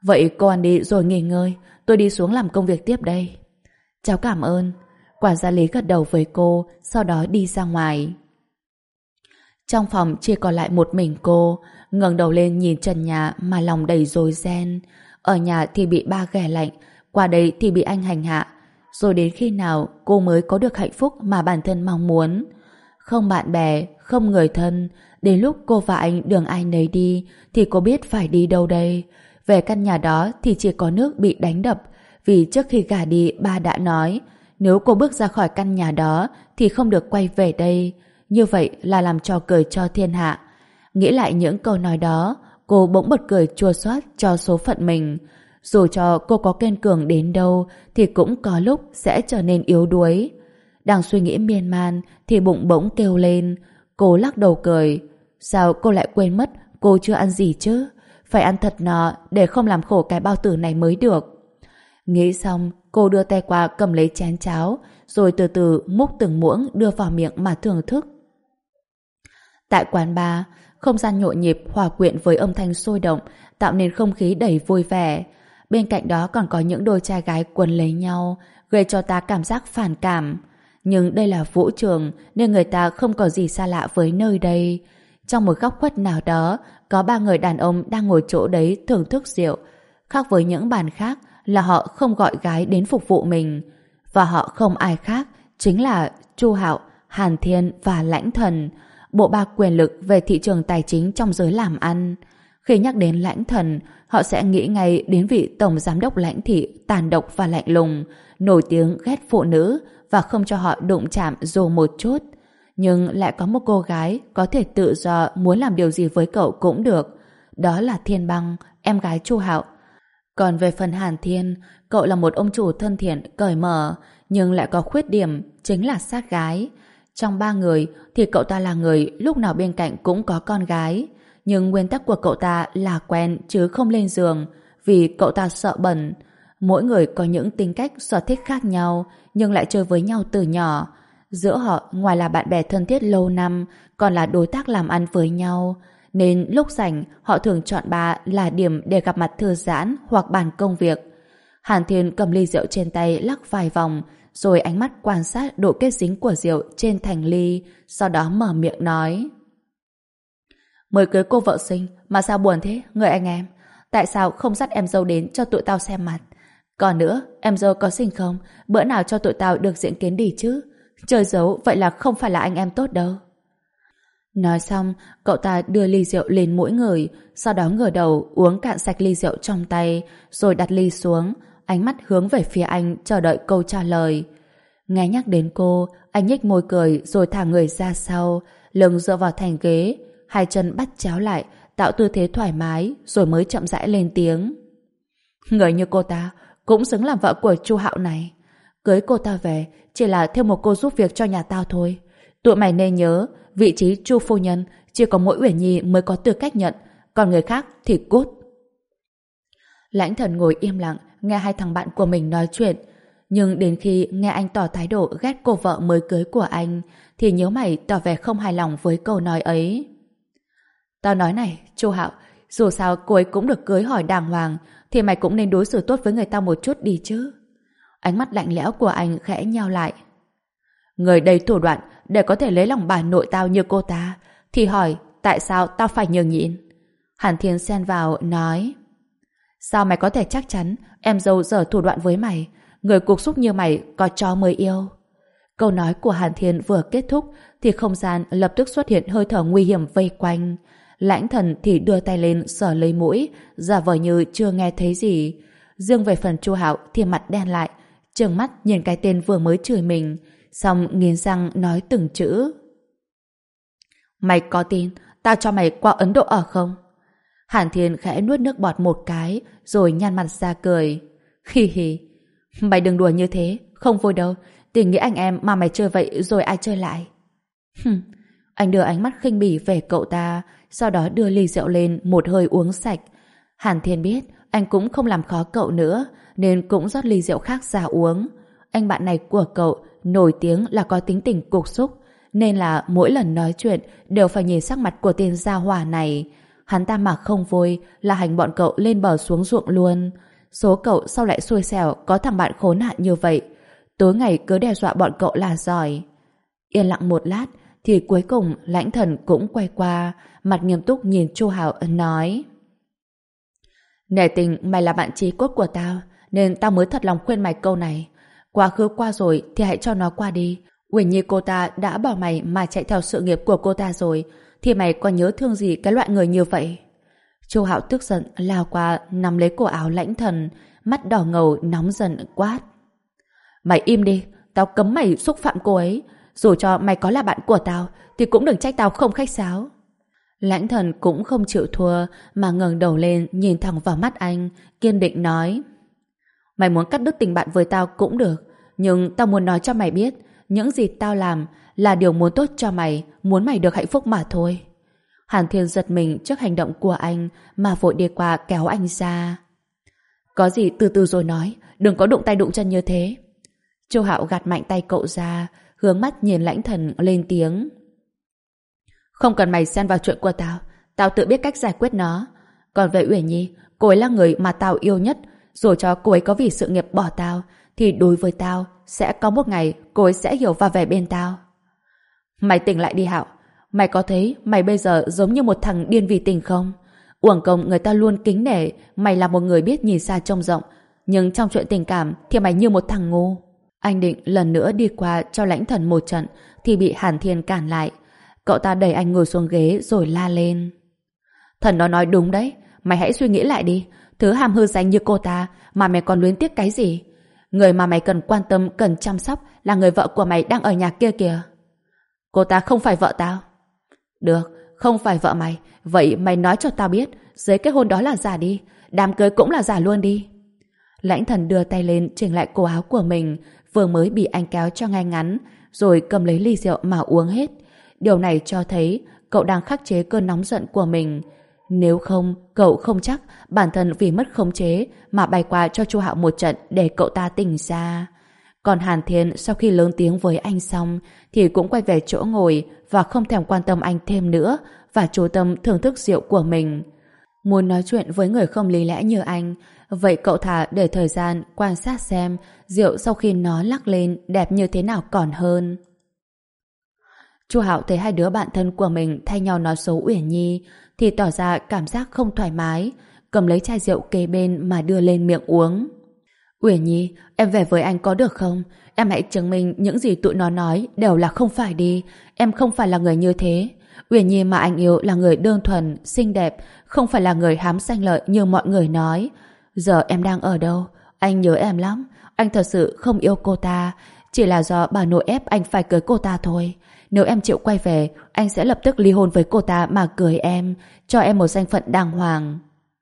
[SPEAKER 1] Vậy cô ăn đi rồi nghỉ ngơi, tôi đi xuống làm công việc tiếp đây. Cháu cảm ơn. Quản gia Lý gật đầu với cô, sau đó đi ra ngoài. Trong phòng chỉ còn lại một mình cô, ngẩng đầu lên nhìn trần nhà mà lòng đầy rối ren. Ở nhà thì bị ba ghẻ lạnh, qua đây thì bị anh hành hạ. Rồi đến khi nào cô mới có được hạnh phúc mà bản thân mong muốn? Không bạn bè, không người thân, đến lúc cô và anh đường ai nấy đi thì cô biết phải đi đâu đây. Về căn nhà đó thì chỉ có nước bị đánh đập, vì trước khi gả đi ba đã nói nếu cô bước ra khỏi căn nhà đó thì không được quay về đây. Như vậy là làm trò cười cho thiên hạ. Nghĩ lại những câu nói đó, cô bỗng bật cười chua xót cho số phận mình. Dù cho cô có kiên cường đến đâu thì cũng có lúc sẽ trở nên yếu đuối. Đang suy nghĩ miên man thì bụng bỗng kêu lên. Cô lắc đầu cười. Sao cô lại quên mất cô chưa ăn gì chứ? Phải ăn thật no để không làm khổ cái bao tử này mới được. Nghĩ xong, cô đưa tay qua cầm lấy chén cháo, rồi từ từ múc từng muỗng đưa vào miệng mà thưởng thức. Tại quán bar, không gian nhộn nhịp hòa quyện với âm thanh sôi động, tạo nên không khí đầy vui vẻ. Bên cạnh đó còn có những đôi trai gái quấn lấy nhau, gây cho ta cảm giác phản cảm. Nhưng đây là vũ trường, nên người ta không có gì xa lạ với nơi đây. Trong một góc khuất nào đó, có ba người đàn ông đang ngồi chỗ đấy thưởng thức rượu. Khác với những bàn khác là họ không gọi gái đến phục vụ mình. Và họ không ai khác, chính là Chu Hạo, Hàn Thiên và Lãnh Thần, bộ ba quyền lực về thị trường tài chính trong giới làm ăn. Khi nhắc đến Lãnh Thần, họ sẽ nghĩ ngay đến vị tổng giám đốc Lãnh thị tàn độc và lạnh lùng, nổi tiếng ghét phụ nữ và không cho họ đụng chạm dù một chút. Nhưng lại có một cô gái có thể tự do muốn làm điều gì với cậu cũng được. Đó là Thiên Băng, em gái Chu Hạo. Còn về phần Hàn Thiên, cậu là một ông chủ thân thiện, cởi mở, nhưng lại có khuyết điểm, chính là sát gái. Trong ba người thì cậu ta là người lúc nào bên cạnh cũng có con gái. Nhưng nguyên tắc của cậu ta là quen chứ không lên giường, vì cậu ta sợ bẩn. Mỗi người có những tính cách sở thích khác nhau, nhưng lại chơi với nhau từ nhỏ. Giữa họ, ngoài là bạn bè thân thiết lâu năm, còn là đối tác làm ăn với nhau. Nên lúc rảnh, họ thường chọn bar là điểm để gặp mặt thư giãn hoặc bàn công việc. Hàn Thiên cầm ly rượu trên tay lắc vài vòng, rồi ánh mắt quan sát độ kết dính của rượu trên thành ly, sau đó mở miệng nói: mới cưới cô vợ sinh mà sao buồn thế, người anh em? Tại sao không dắt em dâu đến cho tụi tao xem mặt? Còn nữa, em dâu có sinh không? Bữa nào cho tụi tao được diễn kiến đi chứ? Chơi giấu vậy là không phải là anh em tốt đâu. Nói xong, cậu ta đưa ly rượu lên mỗi người, sau đó ngửa đầu uống cạn sạch ly rượu trong tay, rồi đặt ly xuống, ánh mắt hướng về phía anh chờ đợi câu trả lời. Nghe nhắc đến cô, anh nhếch môi cười rồi thả người ra sau, lưng dựa vào thành ghế, hai chân bắt chéo lại, tạo tư thế thoải mái, rồi mới chậm rãi lên tiếng. Người như cô ta cũng xứng làm vợ của Chu Hạo này. Cưới cô ta về chỉ là thêm một cô giúp việc cho nhà tao thôi. Tụi mày nên nhớ, vị trí Chu phu nhân chỉ có mỗi Uyển Nhi mới có tư cách nhận, còn người khác thì cút. Lãnh Thần ngồi im lặng nghe hai thằng bạn của mình nói chuyện, nhưng đến khi nghe anh tỏ thái độ ghét cô vợ mới cưới của anh thì nhíu mày tỏ vẻ không hài lòng với câu nói ấy. Tao nói này, Chu Hạo, dù sao cô ấy cũng được cưới hỏi đàng hoàng, thì mày cũng nên đối xử tốt với người ta một chút đi chứ. Ánh mắt lạnh lẽo của anh khẽ nheo lại. Người đầy thủ đoạn để có thể lấy lòng bà nội tao như cô ta, thì hỏi tại sao tao phải nhường nhịn? Hàn Thiên xen vào nói: sao mày có thể chắc chắn em dâu dở thủ đoạn với mày? Người cục xúc như mày có chó mới yêu. Câu nói của Hàn Thiên vừa kết thúc thì không gian lập tức xuất hiện hơi thở nguy hiểm vây quanh. Lãnh Thần thì đưa tay lên sờ lấy mũi, giả vờ như chưa nghe thấy gì. Riêng về phần Chu Hạo thì mặt đen lại, trừng mắt nhìn cái tên vừa mới chửi mình, xong nghiến răng nói từng chữ: mày có tin tao cho mày qua Ấn Độ ở không? Hàn Thiên khẽ nuốt nước bọt một cái, rồi nhăn mặt ra cười. Hi hi, mày đừng đùa như thế, không vui đâu. Tình nghĩa anh em mà mày chơi vậy rồi ai chơi lại? Anh đưa ánh mắt khinh bỉ về cậu ta, sau đó đưa ly rượu lên một hơi uống sạch. Hàn Thiên biết anh cũng không làm khó cậu nữa, nên cũng rót ly rượu khác ra uống. Anh bạn này của cậu nổi tiếng là có tính tình cục xúc, nên là mỗi lần nói chuyện đều phải nhìn sắc mặt của tên gia hỏa này. Hắn ta mà không vui là hành bọn cậu lên bờ xuống ruộng luôn. Số cậu sao lại xui xẻo có thằng bạn khốn nạn như vậy. Tối ngày cứ đe dọa bọn cậu là giỏi. Yên lặng một lát thì cuối cùng Lãnh Thần cũng quay qua, mặt nghiêm túc nhìn Chu Hạo nói: Nể tình mày là bạn chí cốt của tao, nên tao mới thật lòng khuyên mày câu này. Quá khứ qua rồi thì hãy cho nó qua đi. Uyển Nhi cô ta đã bỏ mày mà chạy theo sự nghiệp của cô ta rồi, thì mày còn nhớ thương gì cái loại người như vậy? Chu Hạo tức giận lao qua nắm lấy cổ áo Lãnh Thần, mắt đỏ ngầu nóng giận quát: Mày im đi, tao cấm mày xúc phạm cô ấy. Dù cho mày có là bạn của tao thì cũng đừng trách tao không khách sáo. Lãnh Thần cũng không chịu thua mà ngẩng đầu lên nhìn thẳng vào mắt anh, kiên định nói: Mày muốn cắt đứt tình bạn với tao cũng được, nhưng tao muốn nói cho mày biết những gì tao làm là điều muốn tốt cho mày, muốn mày được hạnh phúc mà thôi. Hàn Thiên giật mình trước hành động của anh mà vội đi qua kéo anh ra. Có gì từ từ rồi nói, đừng có đụng tay đụng chân như thế. Chu Hạo gạt mạnh tay cậu ra, hướng mắt nhìn Lãnh Thần lên tiếng: Không cần mày xen vào chuyện của tao, tao tự biết cách giải quyết nó. Còn về Uyển Nhi, cô ấy là người mà tao yêu nhất. Dù cho cô ấy có vì sự nghiệp bỏ tao, thì đối với tao sẽ có một ngày cô ấy sẽ hiểu và về bên tao. Mày tỉnh lại đi Hạo. Mày có thấy mày bây giờ giống như một thằng điên vì tình không? Uổng công người ta luôn kính nể mày là một người biết nhìn xa trông rộng, nhưng trong chuyện tình cảm thì mày như một thằng ngu. Anh định lần nữa đi qua cho Lãnh Thần một trận thì bị Hàn Thiên cản lại. Cậu ta đẩy anh ngồi xuống ghế rồi la lên: Thần nó nói đúng đấy, mày hãy suy nghĩ lại đi. Thứ ham hư danh như cô ta mà mày còn luyến tiếc cái gì? Người mà mày cần quan tâm, cần chăm sóc là người vợ của mày đang ở nhà kia kìa. Cô ta không phải vợ tao. Được, không phải vợ mày. Vậy mày nói cho tao biết giấy kết hôn đó là giả đi, đám cưới cũng là giả luôn đi. Lãnh Thần đưa tay lên chỉnh lại cổ áo của mình, vừa mới bị anh kéo cho ngay ngắn, rồi cầm lấy ly rượu mà uống hết. Điều này cho thấy cậu đang khắc chế cơn nóng giận của mình. Nếu không, cậu không chắc bản thân vì mất khống chế mà bay qua cho Chu Hạo một trận để cậu ta tỉnh ra. Còn Hàn Thiên sau khi lớn tiếng với anh xong thì cũng quay về chỗ ngồi và không thèm quan tâm anh thêm nữa và chú tâm thưởng thức rượu của mình. Muốn nói chuyện với người không lý lẽ như anh, vậy cậu thà để thời gian quan sát xem rượu sau khi nó lắc lên đẹp như thế nào còn hơn. Chu Hạo thấy hai đứa bạn thân của mình thay nhau nói xấu Uyển Nhi thì tỏ ra cảm giác không thoải mái, cầm lấy chai rượu kế bên mà đưa lên miệng uống. Uyển Nhi, em về với anh có được không? Em hãy chứng minh những gì tụi nó nói đều là không phải đi. Em không phải là người như thế. Uyển Nhi mà anh yêu là người đơn thuần, xinh đẹp, không phải là người hám danh lợi như mọi người nói. Giờ em đang ở đâu? Anh nhớ em lắm. Anh thật sự không yêu cô ta. Chỉ là do bà nội ép anh phải cưới cô ta thôi. Nếu em chịu quay về, anh sẽ lập tức ly hôn với cô ta mà cưới em, cho em một danh phận đàng hoàng.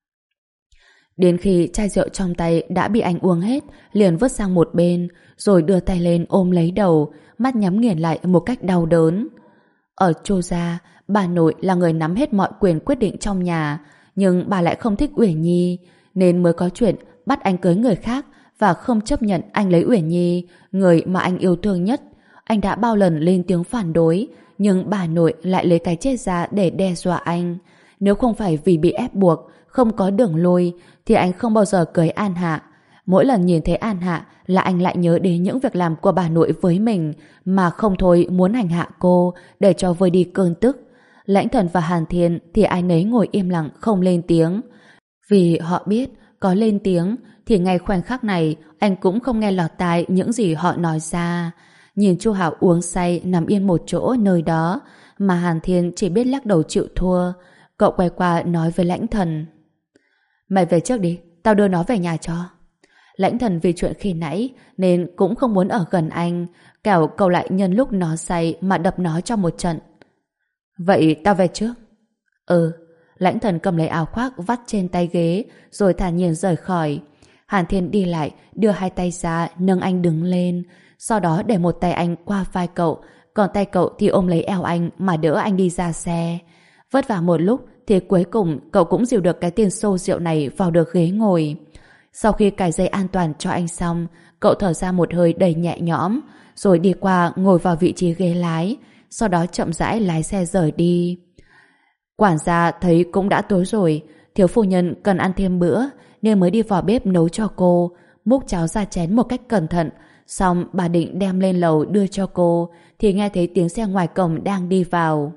[SPEAKER 1] Đến khi chai rượu trong tay đã bị anh uống hết, liền vứt sang một bên, rồi đưa tay lên ôm lấy đầu, mắt nhắm nghiền lại một cách đau đớn. Ở Chu gia, bà nội là người nắm hết mọi quyền quyết định trong nhà, nhưng bà lại không thích Uyển Nhi, nên mới có chuyện bắt anh cưới người khác và không chấp nhận anh lấy Uyển Nhi, người mà anh yêu thương nhất. Anh đã bao lần lên tiếng phản đối, nhưng bà nội lại lấy cái chết ra để đe dọa anh. Nếu không phải vì bị ép buộc, không có đường lui, thì anh không bao giờ cưới An Hạ. Mỗi lần nhìn thấy An Hạ là anh lại nhớ đến những việc làm của bà nội với mình, mà không thôi muốn hành hạ cô để cho vơi đi cơn tức. Lãnh Thần và Hàn Thiên thì ai nấy ngồi im lặng không lên tiếng. Vì họ biết có lên tiếng thì ngay khoảnh khắc này anh cũng không nghe lọt tai những gì họ nói ra. Nhìn Chu Hạo uống say nằm yên một chỗ nơi đó, mà Hàn Thiên chỉ biết lắc đầu chịu thua. Cậu quay qua nói với Lãnh Thần: Mày về trước đi, tao đưa nó về nhà cho. Lãnh Thần vì chuyện khi nãy nên cũng không muốn ở gần anh, kẻo cậu lại nhân lúc nó say mà đập nó cho một trận. Vậy tao về trước. Ừ. Lãnh Thần cầm lấy áo khoác vắt trên tay ghế rồi thản nhiên rời khỏi. Hàn Thiên đi lại đưa hai tay ra nâng anh đứng lên, sau đó để một tay anh qua vai cậu, còn tay cậu thì ôm lấy eo anh mà đỡ anh đi ra xe. Vất vả một lúc thì cuối cùng cậu cũng dìu được cái tên xô rượu này vào được ghế ngồi. Sau khi cài dây an toàn cho anh xong, cậu thở ra một hơi đầy nhẹ nhõm, rồi đi qua ngồi vào vị trí ghế lái, sau đó chậm rãi lái xe rời đi. Quản gia thấy cũng đã tối rồi, thiếu phu nhân cần ăn thêm bữa nên mới đi vào bếp nấu cho cô, múc cháo ra chén một cách cẩn thận. Xong bà định đem lên lầu đưa cho cô thì nghe thấy tiếng xe ngoài cổng đang đi vào.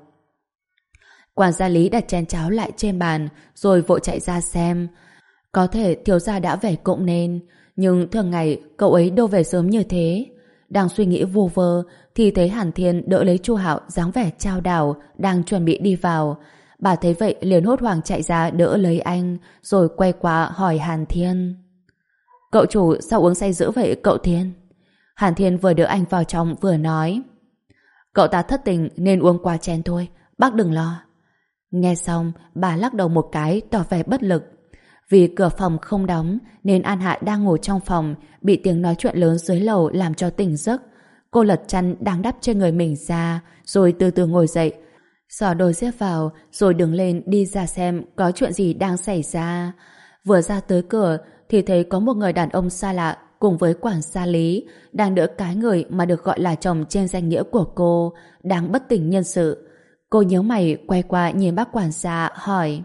[SPEAKER 1] Quản gia Lý đặt chén cháo lại trên bàn rồi vội chạy ra xem. Có thể thiếu gia đã về cũng nên, nhưng thường ngày cậu ấy đâu về sớm như thế. Đang suy nghĩ vu vơ thì thấy Hàn Thiên đỡ lấy Chu Hạo dáng vẻ chao đảo đang chuẩn bị đi vào. Bà thấy vậy liền hốt hoảng chạy ra đỡ lấy anh rồi quay qua hỏi Hàn Thiên: Cậu chủ sao uống say dữ vậy cậu Thiên? Hàn Thiên vừa đỡ anh vào trong vừa nói: Cậu ta thất tình nên uống quá chén thôi, bác đừng lo. Nghe xong bà lắc đầu một cái tỏ vẻ bất lực. Vì cửa phòng không đóng nên An Hạ đang ngủ trong phòng bị tiếng nói chuyện lớn dưới lầu làm cho tỉnh giấc. Cô lật chăn đang đắp trên người mình ra rồi từ từ ngồi dậy, xỏ đôi dép vào rồi đứng lên đi ra xem có chuyện gì đang xảy ra. Vừa ra tới cửa thì thấy có một người đàn ông xa lạ cùng với quản gia Lý đang đỡ cái người mà được gọi là chồng trên danh nghĩa của cô đang bất tỉnh nhân sự. Cô nhíu mày quay qua nhìn bác quản gia hỏi: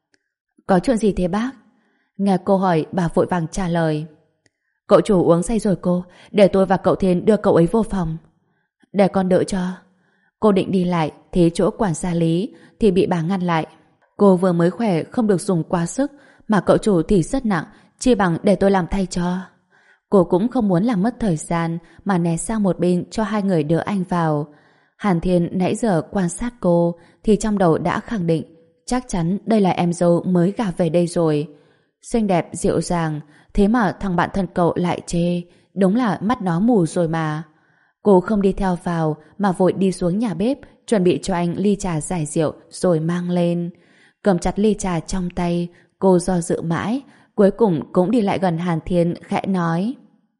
[SPEAKER 1] Có chuyện gì thế bác? Nghe cô hỏi bà vội vàng trả lời: Cậu chủ uống say rồi cô, để tôi và cậu Thiên đưa cậu ấy vô phòng. Để con đỡ cho. Cô định đi lại thế chỗ quản gia Lý thì bị bà ngăn lại. Cô vừa mới khỏe không được dùng quá sức, mà cậu chủ thì rất nặng, chi bằng để tôi làm thay cho. Cô cũng không muốn làm mất thời gian mà né sang một bên cho hai người đỡ anh vào. Hàn Thiên nãy giờ quan sát cô thì trong đầu đã khẳng định chắc chắn đây là em dâu mới gả về đây rồi. Xinh đẹp dịu dàng, thế mà thằng bạn thân cậu lại chê, đúng là mắt nó mù rồi mà. Cô không đi theo vào mà vội đi xuống nhà bếp chuẩn bị cho anh ly trà giải rượu rồi mang lên. Cầm chặt ly trà trong tay, cô do dự mãi, cuối cùng cũng đi lại gần Hàn Thiên khẽ nói: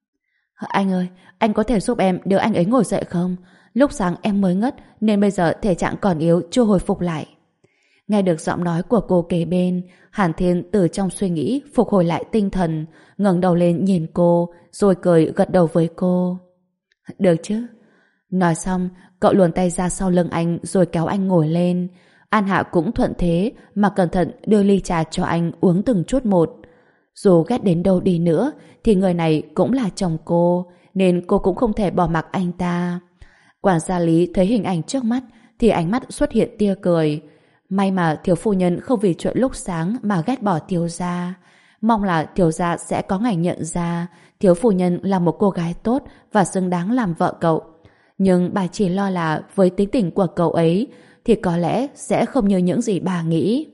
[SPEAKER 1] Anh ơi, anh có thể giúp em đưa anh ấy ngồi dậy không? Lúc sáng em mới ngất nên bây giờ thể trạng còn yếu chưa hồi phục lại. Nghe được giọng nói của cô kế bên, Hàn Thiên từ trong suy nghĩ phục hồi lại tinh thần, ngẩng đầu lên nhìn cô rồi cười gật đầu với cô. Được chứ? Nói xong, cậu luồn tay ra sau lưng anh rồi kéo anh ngồi lên. An Hạ cũng thuận thế mà cẩn thận đưa ly trà cho anh uống từng chút một. Dù ghét đến đâu đi nữa thì người này cũng là chồng cô, nên cô cũng không thể bỏ mặc anh ta. Quản gia Lý thấy hình ảnh trước mắt thì ánh mắt xuất hiện tia cười. May mà thiếu phu nhân không vì chuyện lúc sáng mà ghét bỏ thiếu gia. Mong là thiếu gia sẽ có ngày nhận ra thiếu phu nhân là một cô gái tốt và xứng đáng làm vợ cậu. Nhưng bà chỉ lo là với tính tình của cậu ấy thì có lẽ sẽ không như những gì bà nghĩ.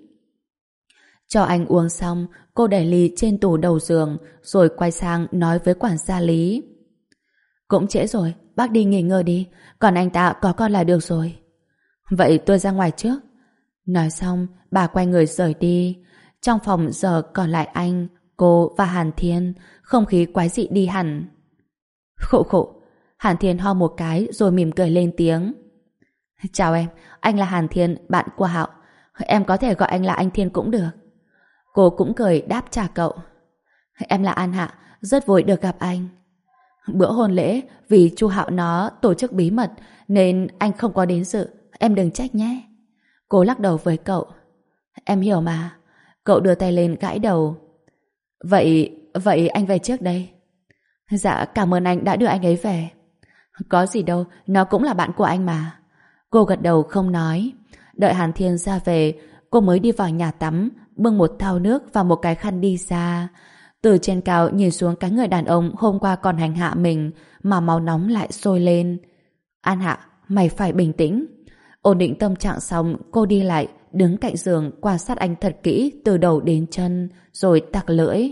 [SPEAKER 1] Cho anh uống xong, cô để ly trên tủ đầu giường rồi quay sang nói với quản gia Lý: Cũng trễ rồi, bác đi nghỉ ngơi đi, còn anh ta có con là được rồi. Vậy tôi ra ngoài trước. Nói xong, bà quay người rời đi. Trong phòng giờ còn lại anh, cô và Hàn Thiên, không khí quái dị đi hẳn. Khụ khụ, Hàn Thiên ho một cái rồi mỉm cười lên tiếng: Chào em, anh là Hàn Thiên, bạn của Hạo. Em có thể gọi anh là anh Thiên cũng được. Cô cũng cười đáp trả cậu: Em là An Hạ, rất vui được gặp anh. Bữa hôn lễ vì chu Hạo nó tổ chức bí mật nên anh không có đến dự, em đừng trách nhé. Cô lắc đầu với cậu: Em hiểu mà. Cậu đưa tay lên gãi đầu. Vậy anh về trước đây. Dạ, cảm ơn anh đã đưa anh ấy về. Có gì đâu, nó cũng là bạn của anh mà. Cô gật đầu không nói. Đợi Hàn Thiên ra về, cô mới đi vào nhà tắm, bưng một thau nước và một cái khăn đi ra. Từ trên cao nhìn xuống cái người đàn ông hôm qua còn hành hạ mình mà máu nóng lại sôi lên. An Hạ, mày phải bình tĩnh. Ổn định tâm trạng xong, cô đi lại, đứng cạnh giường quan sát anh thật kỹ từ đầu đến chân, rồi tặc lưỡi.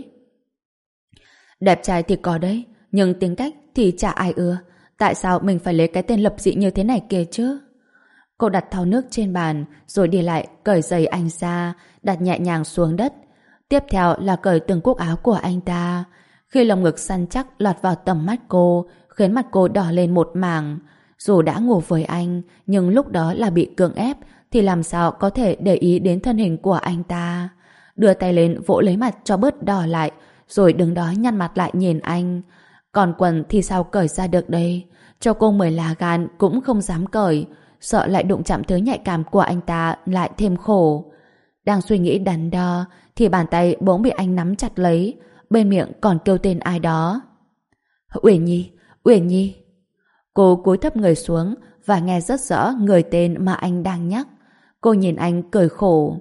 [SPEAKER 1] Đẹp trai thì có đấy, nhưng tính cách thì chả ai ưa. Tại sao mình phải lấy cái tên lập dị như thế này kia chứ? Cô đặt thau nước trên bàn, rồi đi lại cởi giày anh ra, đặt nhẹ nhàng xuống đất. Tiếp theo là cởi từng cúc áo của anh ta. Khi lồng ngực săn chắc lọt vào tầm mắt cô, khiến mặt cô đỏ lên một mảng. Dù đã ngủ với anh, nhưng lúc đó là bị cưỡng ép, thì làm sao có thể để ý đến thân hình của anh ta. Đưa tay lên vỗ lấy mặt cho bớt đỏ lại, rồi đứng đó nhăn mặt lại nhìn anh. Còn quần thì sao cởi ra được đây? Cho cô 10 lá gan cũng không dám cởi. sợ lại đụng chạm tới nhạy cảm của anh ta lại thêm khổ. Đang suy nghĩ đắn đo thì bàn tay bỗng bị anh nắm chặt lấy, bên miệng còn kêu tên ai đó. Uyển Nhi, Uyển Nhi. Cô cúi thấp người xuống và nghe rất rõ người tên mà anh đang nhắc. Cô nhìn anh cười khổ.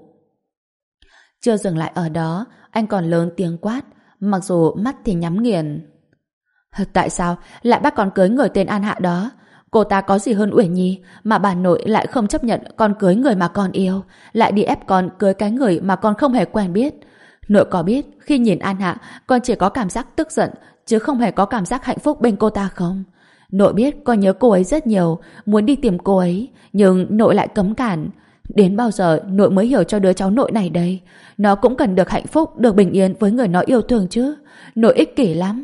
[SPEAKER 1] Chưa dừng lại ở đó, anh còn lớn tiếng quát, mặc dù mắt thì nhắm nghiền. Tại sao lại bắt con cưới người tên An Hạ đó? Cô ta có gì hơn Uyển Nhi mà bà nội lại không chấp nhận con cưới người mà con yêu, lại đi ép con cưới cái người mà con không hề quen biết. Nội có biết khi nhìn An Hạ con chỉ có cảm giác tức giận chứ không hề có cảm giác hạnh phúc bên cô ta không? Nội biết con nhớ cô ấy rất nhiều, muốn đi tìm cô ấy, nhưng nội lại cấm cản. Đến bao giờ nội mới hiểu cho đứa cháu nội này đây? Nó cũng cần được hạnh phúc, được bình yên với người nó yêu thương chứ. Nội ích kỷ lắm.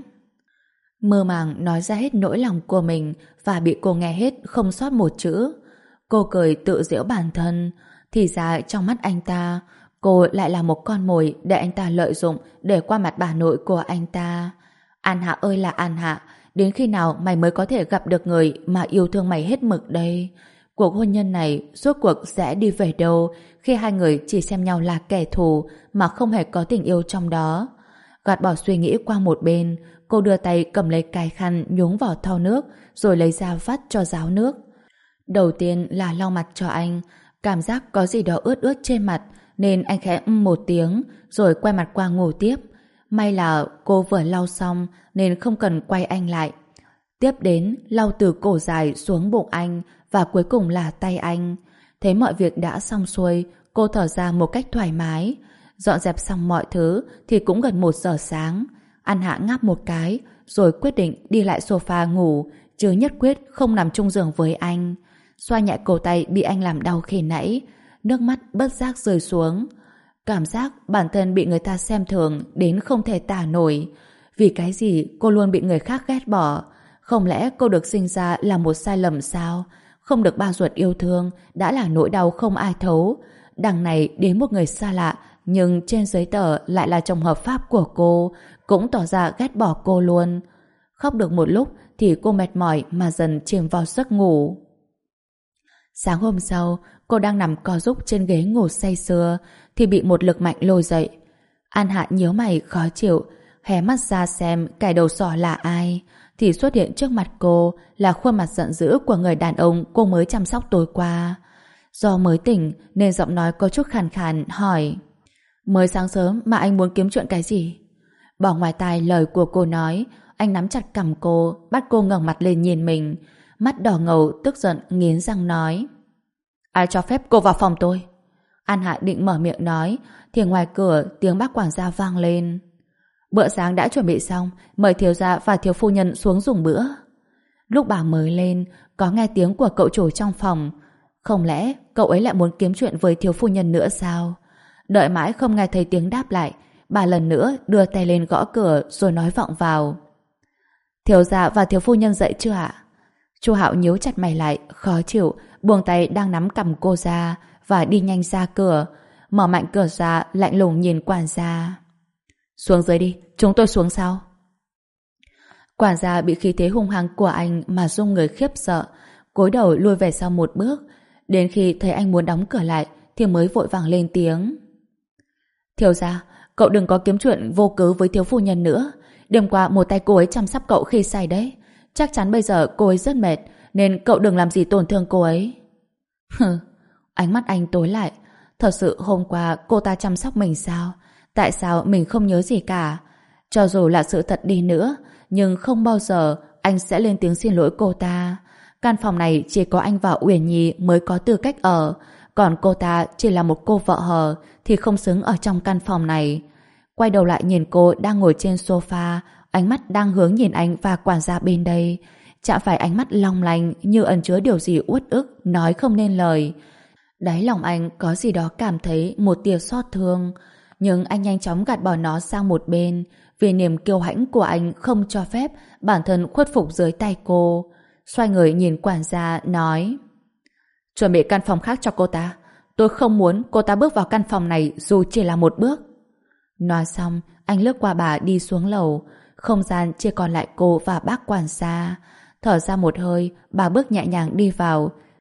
[SPEAKER 1] Mơ màng nói ra hết nỗi lòng của mình và bị cô nghe hết không sót một chữ. Cô cười tự giễu bản thân. Thì ra trong mắt anh ta, cô lại là một con mồi để anh ta lợi dụng để qua mặt bà nội của anh ta. An Hạ ơi là An Hạ, đến khi nào mày mới có thể gặp được người mà yêu thương mày hết mực đây? Cuộc hôn nhân này rốt cuộc sẽ đi về đâu khi hai người chỉ xem nhau là kẻ thù mà không hề có tình yêu trong đó? Gạt bỏ suy nghĩ qua một bên, cô đưa tay cầm lấy cái khăn nhúng vào thau nước rồi lấy ra vắt cho ráo nước. Đầu tiên là lau mặt cho anh, cảm giác có gì đó ướt ướt trên mặt nên anh khẽ một tiếng rồi quay mặt qua ngủ tiếp. May là cô vừa lau xong nên không cần quay anh lại. Tiếp đến lau từ cổ dài xuống bụng anh và cuối cùng là tay anh. Thấy mọi việc đã xong xuôi, cô thở ra một cách thoải mái. Dọn dẹp xong mọi thứ thì cũng gần 1 giờ sáng. An Hạ ngáp một cái rồi quyết định đi lại sofa ngủ, chứ nhất quyết không nằm chung giường với anh. Xoa nhẹ cổ tay bị anh làm đau khi nãy, nước mắt bất giác rơi xuống. Cảm giác bản thân bị người ta xem thường đến không thể tả nổi. Vì cái gì cô luôn bị người khác ghét bỏ? Không lẽ cô được sinh ra là một sai lầm sao? Không được ba ruột yêu thương đã là nỗi đau không ai thấu. Đằng này đến một người xa lạ nhưng trên giấy tờ lại là chồng hợp pháp của cô, cũng tỏ ra ghét bỏ cô luôn. Khóc được một lúc thì cô mệt mỏi mà dần chìm vào giấc ngủ. Sáng hôm sau, cô đang nằm co ro trên ghế ngủ say sưa thì bị một lực mạnh lôi dậy. An Hạ nhíu mày khó chịu, hé mắt ra xem kẻ đầu sỏ là ai, thì xuất hiện trước mặt cô là khuôn mặt giận dữ của người đàn ông cô mới chăm sóc tối qua. Do mới tỉnh nên giọng nói có chút khàn khàn hỏi: Mới sáng sớm mà anh muốn kiếm chuyện cái gì? Bỏ ngoài tai lời của cô nói, anh nắm chặt cằm cô, bắt cô ngẩng mặt lên nhìn mình, mắt đỏ ngầu tức giận nghiến răng nói: Ai cho phép cô vào phòng tôi? An Hạ định mở miệng nói thì ngoài cửa tiếng bác quản gia vang lên: Bữa sáng đã chuẩn bị xong, mời thiếu gia và thiếu phu nhân xuống dùng bữa. Lúc bà mới lên có nghe tiếng của cậu chủ trong phòng. Không lẽ cậu ấy lại muốn kiếm chuyện với thiếu phu nhân nữa sao? Đợi mãi không nghe thấy tiếng đáp lại, bà lần nữa đưa tay lên gõ cửa rồi nói vọng vào: Thiếu gia và thiếu phu nhân dậy chưa ạ? Chu Hạo nhíu chặt mày lại, khó chịu, buông tay đang nắm cằm cô ra và đi nhanh ra cửa, mở mạnh cửa ra, lạnh lùng nhìn quản gia: Xuống dưới đi, chúng tôi xuống sau. Quản gia bị khí thế hung hăng của anh mà rung người khiếp sợ, cúi đầu lui về sau một bước, đến khi thấy anh muốn đóng cửa lại thì mới vội vàng lên tiếng: Thiếu gia, cậu đừng có kiếm chuyện vô cớ với thiếu phu nhân nữa. Đêm qua một tay cô ấy chăm sóc cậu khi say đấy. Chắc chắn bây giờ cô ấy rất mệt, nên cậu đừng làm gì tổn thương cô ấy. Hừ, ánh mắt anh tối lại. Thật sự hôm qua cô ta chăm sóc mình sao? Tại sao mình không nhớ gì cả? Cho dù là sự thật đi nữa, nhưng không bao giờ anh sẽ lên tiếng xin lỗi cô ta. Căn phòng này chỉ có anh và Uyển Nhi mới có tư cách ở, còn cô ta chỉ là một cô vợ hờ thì không xứng ở trong căn phòng này. Quay đầu lại nhìn cô đang ngồi trên sofa, ánh mắt đang hướng nhìn anh và quản gia bên đây. Chạm phải ánh mắt long lanh như ẩn chứa điều gì uất ức, nói không nên lời. Đáy lòng anh có gì đó cảm thấy một tia xót thương, nhưng anh nhanh chóng gạt bỏ nó sang một bên, vì niềm kiêu hãnh của anh không cho phép bản thân khuất phục dưới tay cô. Xoay người nhìn quản gia nói: Chuẩn bị căn phòng khác cho cô ta. Tôi không muốn cô ta bước vào căn phòng này dù chỉ là một bước. Nói xong, anh lướt qua bà đi xuống lầu. Không gian chỉ còn lại cô và bác quản gia. Thở ra một hơi, bà bước nhẹ nhàng đi vào.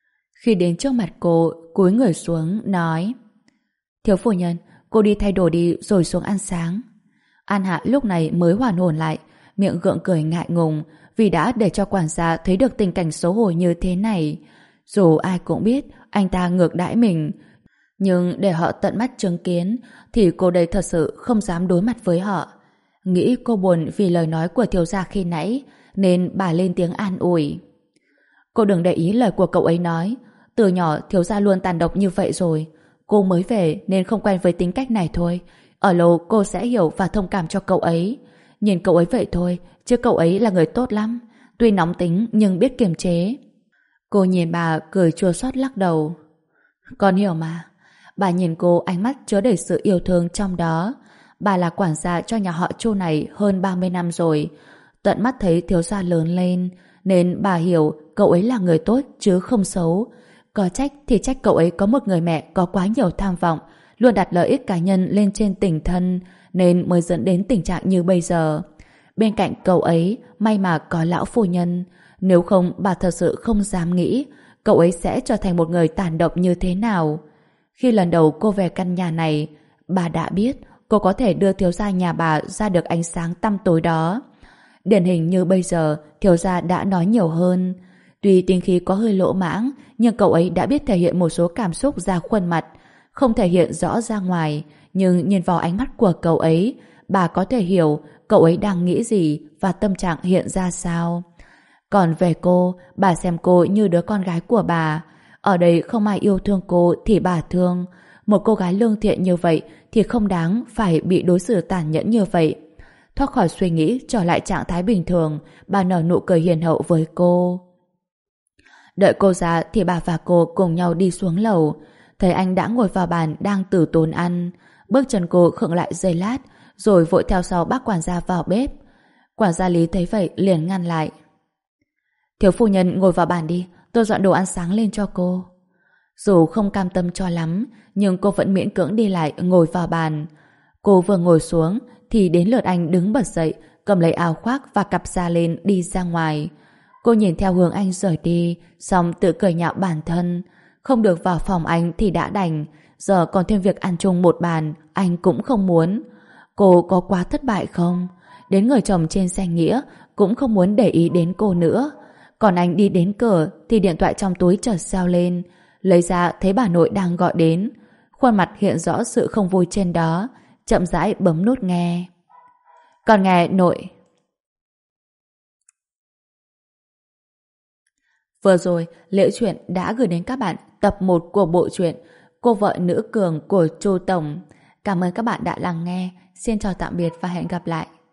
[SPEAKER 1] Khi đến trước mặt cô, cúi người xuống, nói: Thiếu phu nhân, cô đi thay đồ đi rồi xuống ăn sáng. An Hạ lúc này mới hoàn hồn lại, miệng gượng cười ngại ngùng vì đã để cho quản gia thấy được tình cảnh xấu hổ như thế này. Dù ai cũng biết anh ta ngược đãi mình, nhưng để họ tận mắt chứng kiến thì cô đây thật sự không dám đối mặt với họ. Nghĩ cô buồn vì lời nói của thiếu gia khi nãy, nên bà lên tiếng an ủi. Cô đừng để ý lời của cậu ấy nói, từ nhỏ thiếu gia luôn tàn độc như vậy rồi. Cô mới về nên không quen với tính cách này thôi. Ở lâu cô sẽ hiểu và thông cảm cho cậu ấy. Nhìn cậu ấy vậy thôi, chứ cậu ấy là người tốt lắm. Tuy nóng tính nhưng biết kiềm chế. Cô nhìn bà cười chua xót lắc đầu. Con hiểu mà. Bà nhìn cô ánh mắt chứa đầy sự yêu thương trong đó. Bà là quản gia cho nhà họ Chu này hơn 30 năm rồi. Tận mắt thấy thiếu gia lớn lên, nên bà hiểu cậu ấy là người tốt chứ không xấu. Có trách thì trách cậu ấy có một người mẹ có quá nhiều tham vọng, luôn đặt lợi ích cá nhân lên trên tình thân, nên mới dẫn đến tình trạng như bây giờ. Bên cạnh cậu ấy, may mà có lão phu nhân. Nếu không, bà thật sự không dám nghĩ cậu ấy sẽ trở thành một người tàn độc như thế nào. Khi lần đầu cô về căn nhà này, bà đã biết cô có thể đưa thiếu gia nhà bà ra được ánh sáng tăm tối đó. Điển hình như bây giờ, thiếu gia đã nói nhiều hơn. Tuy tính khí có hơi lỗ mãng, nhưng cậu ấy đã biết thể hiện một số cảm xúc ra khuôn mặt. Không thể hiện rõ ra ngoài, nhưng nhìn vào ánh mắt của cậu ấy, bà có thể hiểu cậu ấy đang nghĩ gì và tâm trạng hiện ra sao. Còn về cô, bà xem cô như đứa con gái của bà. Ở đây không ai yêu thương cô thì bà thương. Một cô gái lương thiện như vậy thì không đáng phải bị đối xử tàn nhẫn như vậy. Thoát khỏi suy nghĩ trở lại trạng thái bình thường, bà nở nụ cười hiền hậu với cô. Đợi cô ra thì bà và cô cùng nhau đi xuống lầu. Thấy anh đã ngồi vào bàn đang từ tốn ăn. Bước chân cô khựng lại giây lát, rồi vội theo sau bác quản gia vào bếp. Quản gia Lý thấy vậy liền ngăn lại. Thiếu phu nhân ngồi vào bàn đi, tôi dọn đồ ăn sáng lên cho cô. Dù không cam tâm cho lắm, nhưng cô vẫn miễn cưỡng đi lại ngồi vào bàn. Cô vừa ngồi xuống thì đến lượt anh đứng bật dậy, cầm lấy áo khoác và cặp da lên đi ra ngoài. Cô nhìn theo hướng anh rời đi, xong tự cười nhạo bản thân. Không được vào phòng anh thì đã đành, giờ còn thêm việc ăn chung một bàn, anh cũng không muốn. Cô có quá thất bại không? Đến người chồng trên danh nghĩa cũng không muốn để ý đến cô nữa. Còn anh đi đến cửa thì điện thoại trong túi chợt reo lên, lấy ra thấy bà nội đang gọi đến. Khuôn mặt hiện rõ sự không vui trên đó, chậm rãi bấm nút nghe. Còn nghe nội. Vừa rồi, Liễu Chuyện đã gửi đến các bạn tập 1 của bộ truyện Cô vợ nữ cường của Chu Tổng. Cảm ơn các bạn đã lắng nghe. Xin chào tạm biệt và hẹn gặp lại.